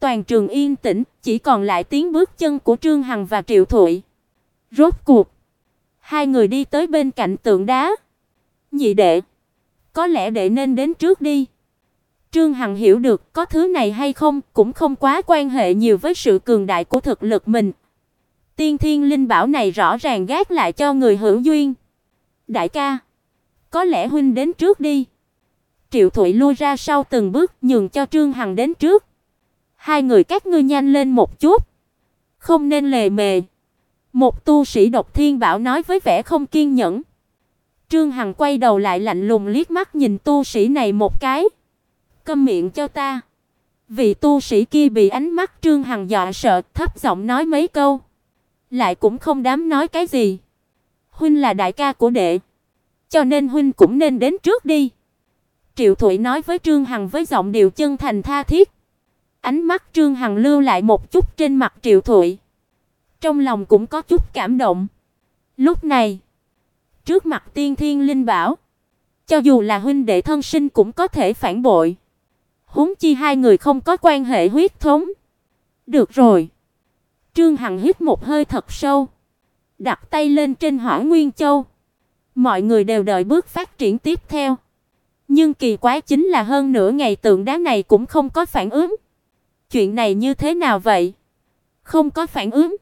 Toàn trường yên tĩnh, chỉ còn lại tiếng bước chân của Trương Hằng và Triệu Thụy. Rốt cuộc, hai người đi tới bên cạnh tượng đá. Nhị đệ, có lẽ đệ nên đến trước đi. Trương Hằng hiểu được có thứ này hay không cũng không quá quan hệ nhiều với sự cường đại của thực lực mình. Tiên Thiên Linh Bảo này rõ ràng gác lại cho người hữu duyên. Đại ca, có lẽ huynh đến trước đi. Triệu Thụy lui ra sau từng bước, nhường cho Trương Hằng đến trước. Hai người các ngươi nhanh lên một chút, không nên lề mề. Một tu sĩ độc thiên bảo nói với vẻ không kiên nhẫn. Trương Hằng quay đầu lại lạnh lùng liếc mắt nhìn tu sĩ này một cái. Câm miệng cho ta. Vị tu sĩ kia bị ánh mắt Trương Hằng dọa sợ, thấp giọng nói mấy câu, lại cũng không dám nói cái gì. Huynh là đại ca của đệ, cho nên huynh cũng nên đến trước đi. Triệu Thụy nói với Trương Hằng với giọng điệu chân thành tha thiết. Ánh mắt Trương Hằng lưu lại một chút trên mặt Triệu Thụy, trong lòng cũng có chút cảm động. Lúc này, trước mặt Tiên Thiên Linh Bảo, cho dù là huynh đệ thân sinh cũng có thể phản bội. Huống chi hai người không có quan hệ huyết thống. Được rồi. Trương Hằng hít một hơi thật sâu, đặt tay lên trên Hỏa Nguyên Châu. Mọi người đều đợi bước phát triển tiếp theo. Nhưng kỳ quái chính là hơn nửa ngày tượng đá này cũng không có phản ứng. Chuyện này như thế nào vậy? Không có phản ứng.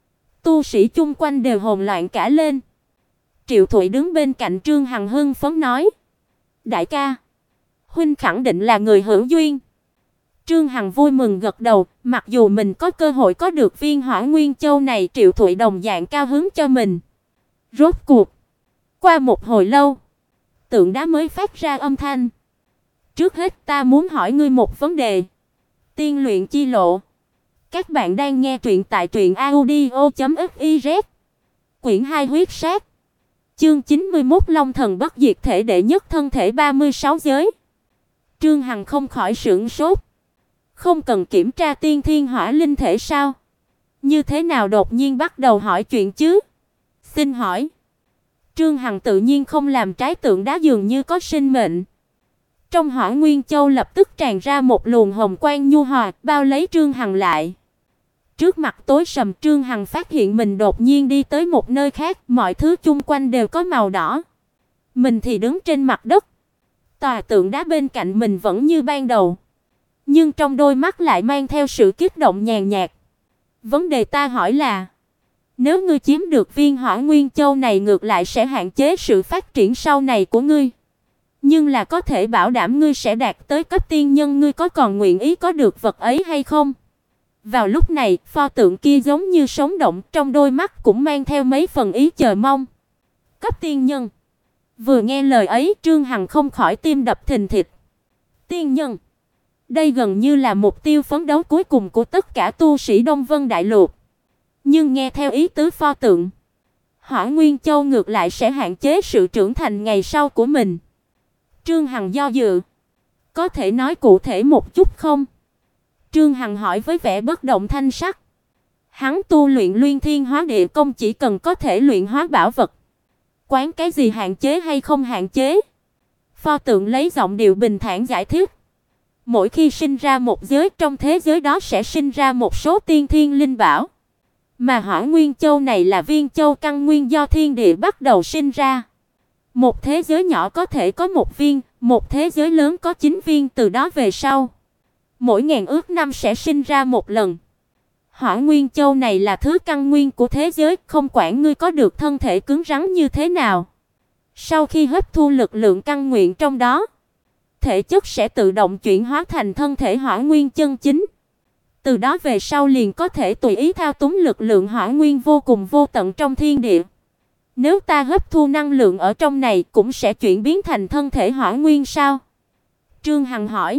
Tu sĩ chung quanh đều hỗn loạn cả lên. Triệu Thụy đứng bên cạnh Trương Hằng hưng phấn nói: "Đại ca, huynh khẳng định là người hữu duyên." Trương Hằng vui mừng gật đầu, mặc dù mình có cơ hội có được viên Hỏa Nguyên Châu này, Triệu Thụy đồng dạng cao hứng cho mình. Rốt cuộc, qua một hồi lâu, tượng đá mới phát ra âm thanh. "Trước hết ta muốn hỏi ngươi một vấn đề. Tiên luyện chi lộ." Các bạn đang nghe truyện tại truyệnaudio.fiz. Quyển 2 huyết sát. Chương 91 Long thần bất diệt thể đệ nhất thân thể 36 giới. Trương Hằng không khỏi sửng sốt. Không cần kiểm tra tiên thiên hỏa linh thể sao? Như thế nào đột nhiên bắt đầu hỏi chuyện chứ? Xin hỏi. Trương Hằng tự nhiên không làm trái tượng đá dường như có sinh mệnh. Trong Hỏa Nguyên Châu lập tức tràn ra một luồng hồng quang nhu hòa, bao lấy Trương Hằng lại. Trước mặt tối sầm, Trương Hằng phát hiện mình đột nhiên đi tới một nơi khác, mọi thứ chung quanh đều có màu đỏ. Mình thì đứng trên mặt đất. Tòa tượng đá bên cạnh mình vẫn như ban đầu, nhưng trong đôi mắt lại mang theo sự kích động nhàn nhạt. Vấn đề ta hỏi là, nếu ngươi chiếm được viên Hỏa Nguyên Châu này ngược lại sẽ hạn chế sự phát triển sau này của ngươi, nhưng là có thể bảo đảm ngươi sẽ đạt tới cấp tiên nhân, ngươi có còn nguyện ý có được vật ấy hay không? Vào lúc này, pho tượng kia giống như sống động, trong đôi mắt cũng mang theo mấy phần ý chờ mong. Cấp tiên nhân. Vừa nghe lời ấy, Trương Hằng không khỏi tim đập thình thịch. Tiên nhân. Đây gần như là mục tiêu phấn đấu cuối cùng của tất cả tu sĩ Đông Vân Đại Lục. Nhưng nghe theo ý tứ pho tượng, Hỏa Nguyên Châu ngược lại sẽ hạn chế sự trưởng thành ngày sau của mình. Trương Hằng do dự. Có thể nói cụ thể một chút không? Trương Hằng hỏi với vẻ bất động thanh sắc. Hắn tu luyện Luyện Thiên Hóa Địa Công chỉ cần có thể luyện hóa bảo vật. Quán cái gì hạn chế hay không hạn chế? Pho tượng lấy giọng điệu bình thản giải thích. Mỗi khi sinh ra một giới, trong thế giới đó sẽ sinh ra một số tiên thiên linh bảo. Mà Hỏa Nguyên Châu này là viên châu căn nguyên do thiên địa bắt đầu sinh ra. Một thế giới nhỏ có thể có một viên, một thế giới lớn có 9 viên, từ đó về sau, mỗi ngàn ước năm sẽ sinh ra một lần. Hỏa Nguyên Châu này là thứ căn nguyên của thế giới, không quản ngươi có được thân thể cứng rắn như thế nào. Sau khi hấp thu lực lượng căn nguyên trong đó, thể chất sẽ tự động chuyển hóa thành thân thể hỏa nguyên chân chính. Từ đó về sau liền có thể tùy ý thao túng lực lượng hỏa nguyên vô cùng vô tận trong thiên địa. Nếu ta hấp thu năng lượng ở trong này cũng sẽ chuyển biến thành thân thể hỏa nguyên sao? Trương Hằng hỏi.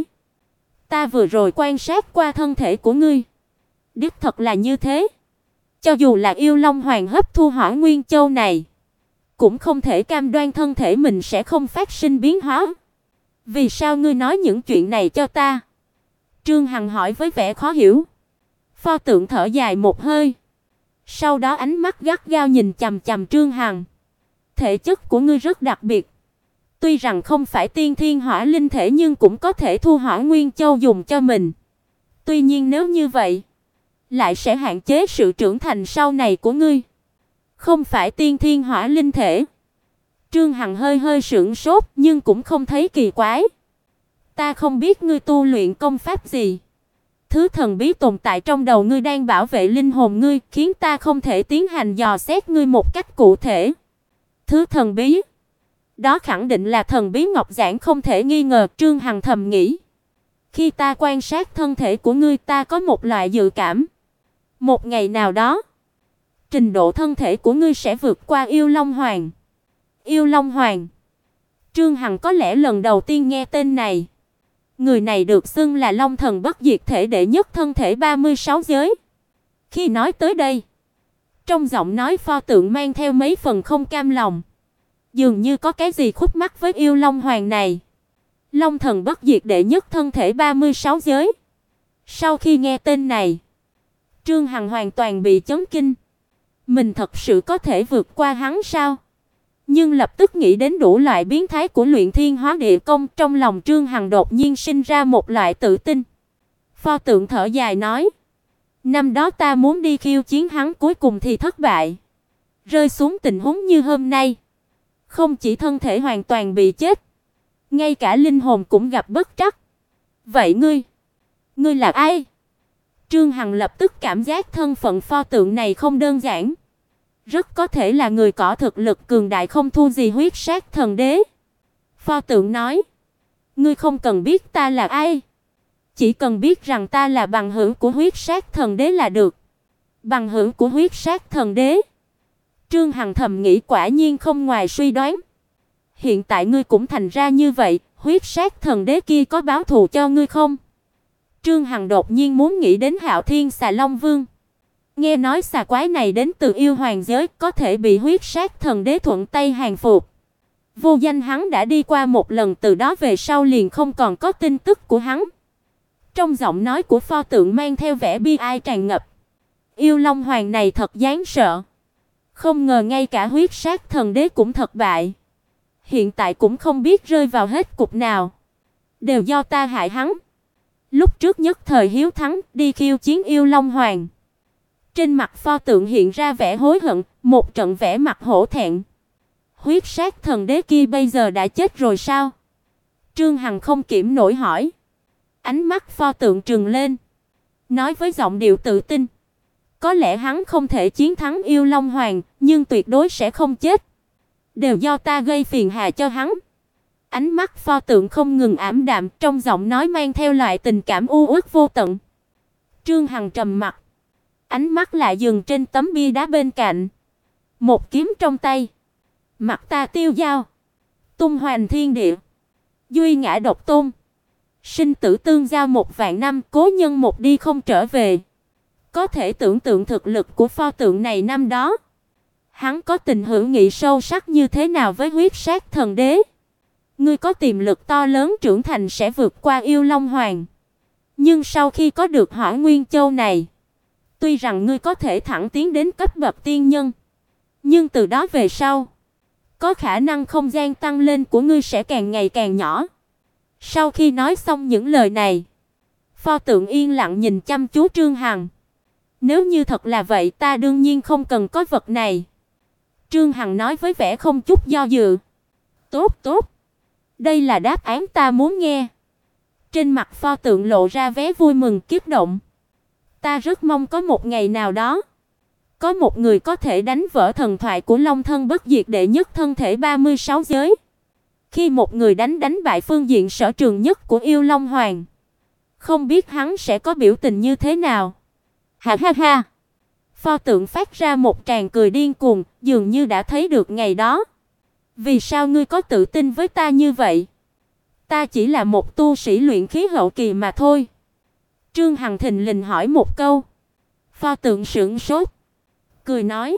Ta vừa rồi quan sát qua thân thể của ngươi. Đích thật là như thế. Cho dù là yêu Long Hoàng hấp thu Hỏa Nguyên Châu này, cũng không thể cam đoan thân thể mình sẽ không phát sinh biến hóa. Vì sao ngươi nói những chuyện này cho ta? Trương Hằng hỏi với vẻ khó hiểu. Pho tượng thở dài một hơi, sau đó ánh mắt gắt gao nhìn chằm chằm Trương Hằng. Thể chất của ngươi rất đặc biệt. Tuy rằng không phải tiên thiên hỏa linh thể nhưng cũng có thể thu Hỏa Nguyên Châu dùng cho mình. Tuy nhiên nếu như vậy, lại sẽ hạn chế sự trưởng thành sau này của ngươi. Không phải tiên thiên hỏa linh thể. Trương Hằng hơi hơi sửng sốt nhưng cũng không thấy kỳ quái. Ta không biết ngươi tu luyện công pháp gì. Thứ thần bí tồn tại trong đầu ngươi đang bảo vệ linh hồn ngươi, khiến ta không thể tiến hành dò xét ngươi một cách cụ thể. Thứ thần bí? Đó khẳng định là thần bí ngọc giản không thể nghi ngờ, Trương Hằng thầm nghĩ. Khi ta quan sát thân thể của ngươi, ta có một loại dự cảm. Một ngày nào đó, trình độ thân thể của ngươi sẽ vượt qua Yêu Long Hoàng. Yêu Long Hoàng? Trương Hằng có lẽ lần đầu tiên nghe tên này. Người này được xưng là Long Thần bất diệt thể đệ nhất thân thể 36 giới. Khi nói tới đây, trong giọng nói pho tượng mang theo mấy phần không cam lòng. Dường như có cái gì khúc mắc với Yêu Long Hoàng này. Long Thần bất diệt đệ nhất thân thể 36 giới. Sau khi nghe tên này, Trương Hằng hoàn toàn bị chấn kinh. Mình thật sự có thể vượt qua hắn sao? Nhưng lập tức nghĩ đến đủ loại biến thái của Luyện Thiên Hóa Địa Công, trong lòng Trương Hằng đột nhiên sinh ra một loại tự tin. Pho tượng thở dài nói: "Năm đó ta muốn đi khiêu chiến hắn, cuối cùng thì thất bại. Rơi xuống tình huống như hôm nay, không chỉ thân thể hoàn toàn bị chết, ngay cả linh hồn cũng gặp bất trắc. Vậy ngươi là ai?" Trương Hằng lập tức cảm giác thân phận pho tượng này không đơn giản. Rất có thể là người có thực lực cường đại không thua gì huyết sát thần đế. Pho tượng nói: "Ngươi không cần biết ta là ai, chỉ cần biết rằng ta là bằng hữu của huyết sát thần đế là được." Bằng hữu của huyết sát thần đế? Trương Hằng thầm nghĩ, quả nhiên không ngoài suy đoán. Hiện tại ngươi cũng thành ra như vậy, huyết sát thần đế kia có báo thù cho ngươi không? Trương Hằng đột nhiên muốn nghĩ đến Hạo Thiên Xà Long Vương. Nghe nói xà quái này đến từ yêu hoàng giới, có thể bị huyết sát thần đế thuận tay hàng phục. Vô danh hắn đã đi qua một lần, từ đó về sau liền không còn có tin tức của hắn. Trong giọng nói của pho tượng mang theo vẻ bi ai tràn ngập. Yêu Long Hoàng này thật đáng sợ. Không ngờ ngay cả huyết sát thần đế cũng thất bại. Hiện tại cũng không biết rơi vào hết cục nào. Đều do ta hại hắn. Lúc trước nhất thời hiếu thắng, đi khiêu chiến Yêu Long Hoàng. Trên mặt pho tượng hiện ra vẻ hối hận, một trận vẻ mặt hổ thẹn. Huyết sát thần đế kia bây giờ đã chết rồi sao? Trương Hằng không kiểm nổi hỏi. Ánh mắt pho tượng trừng lên, nói với giọng điệu tự tin: "Có lẽ hắn không thể chiến thắng Yêu Long Hoàng, nhưng tuyệt đối sẽ không chết. Đều do ta gây phiền hà cho hắn." Ánh mắt pho tượng không ngừng ảm đạm, trong giọng nói mang theo loại tình cảm u uất vô tận. Trương Hằng trầm mặt, ánh mắt lại dừng trên tấm bia đá bên cạnh. Một kiếm trong tay, mặt ta tiêu dao, tung hoành thiên địa, duy ngã độc tôn, sinh tử tương giao 1.000 năm, cố nhân một đi không trở về. Có thể tưởng tượng thực lực của pho tượng này năm đó. Hắn có tình hữu nghị sâu sắc như thế nào với huyết sát thần đế. Ngươi có tiềm lực to lớn, trưởng thành sẽ vượt qua Yêu Long Hoàng. Nhưng sau khi có được Hỏa Nguyên Châu này, tuy rằng ngươi có thể thẳng tiến đến cấp bậc tiên nhân, nhưng từ đó về sau, có khả năng không gian tăng lên của ngươi sẽ càng ngày càng nhỏ. Sau khi nói xong những lời này, pho tượng yên lặng nhìn chăm chú Trương Hằng. Nếu như thật là vậy, ta đương nhiên không cần có vật này. Trương Hằng nói với vẻ không chút do dự. Tốt, tốt. Đây là đáp án ta muốn nghe. Trên mặt pho tượng lộ ra vẻ vui mừng kích động. Ta rất mong có một ngày nào đó, có một người có thể đánh vỡ thần thoại của Long Thân bất diệt đệ nhất thân thể 36 giới. Khi một người đánh bại phương diện sở trường nhất của Yêu Long Hoàng, không biết hắn sẽ có biểu tình như thế nào. Ha ha ha. Pho tượng phát ra một tràng cười điên cuồng, dường như đã thấy được ngày đó. Vì sao ngươi có tự tin với ta như vậy? Ta chỉ là một tu sĩ luyện khí hậu kỳ mà thôi. Trương Hằng thình lình hỏi một câu. Pho tượng sững sốt, cười nói: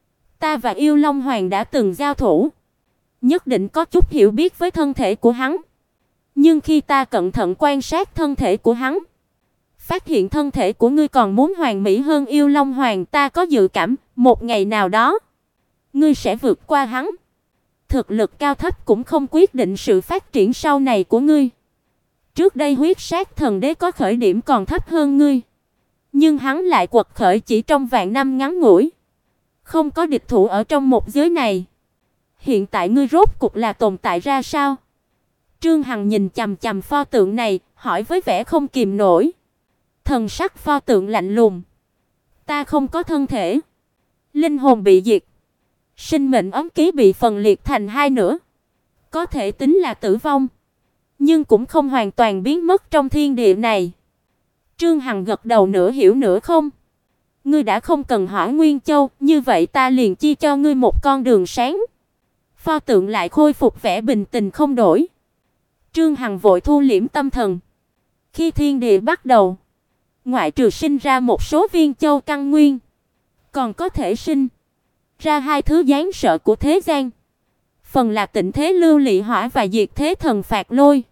Ta và Yêu Long Hoàng đã từng giao thủ, nhất định có chút hiểu biết với thân thể của hắn. Nhưng khi ta cẩn thận quan sát thân thể của hắn, phát hiện thân thể của ngươi còn muốn hoàn mỹ hơn Yêu Long Hoàng. Ta có dự cảm, một ngày nào đó, ngươi sẽ vượt qua hắn. Thực lực cao thấp cũng không quyết định sự phát triển sau này của ngươi. Trước đây huyết sát thần đế có khởi điểm còn thấp hơn ngươi, nhưng hắn lại quật khởi chỉ trong vạn năm ngắn ngủi, không có địch thủ ở trong một giới này. Hiện tại ngươi rốt cục là tồn tại ra sao? Trương Hằng nhìn chằm chằm pho tượng này, hỏi với vẻ không kìm nổi. Thần sắc pho tượng lạnh lùng. Ta không có thân thể, linh hồn bị diệt, sinh mệnh ấm ký bị phần liệt thành hai nửa, có thể tính là tử vong, nhưng cũng không hoàn toàn biến mất trong thiên địa này. Trương Hằng gật đầu nửa hiểu nửa không. Ngươi đã không cần Hỏa Nguyên Châu, như vậy ta liền chia cho ngươi một con đường sáng. Pho tượng lại khôi phục vẻ bình tình không đổi. Trương Hằng vội thu liễm tâm thần. Khi thiên địa bắt đầu, ngoại trừ sinh ra một số viên châu căn nguyên, còn có thể sinh ra hai thứ đáng sợ của thế gian. Phần là tịnh thế lưu ly hỏa và diệt thế thần phạt lôi.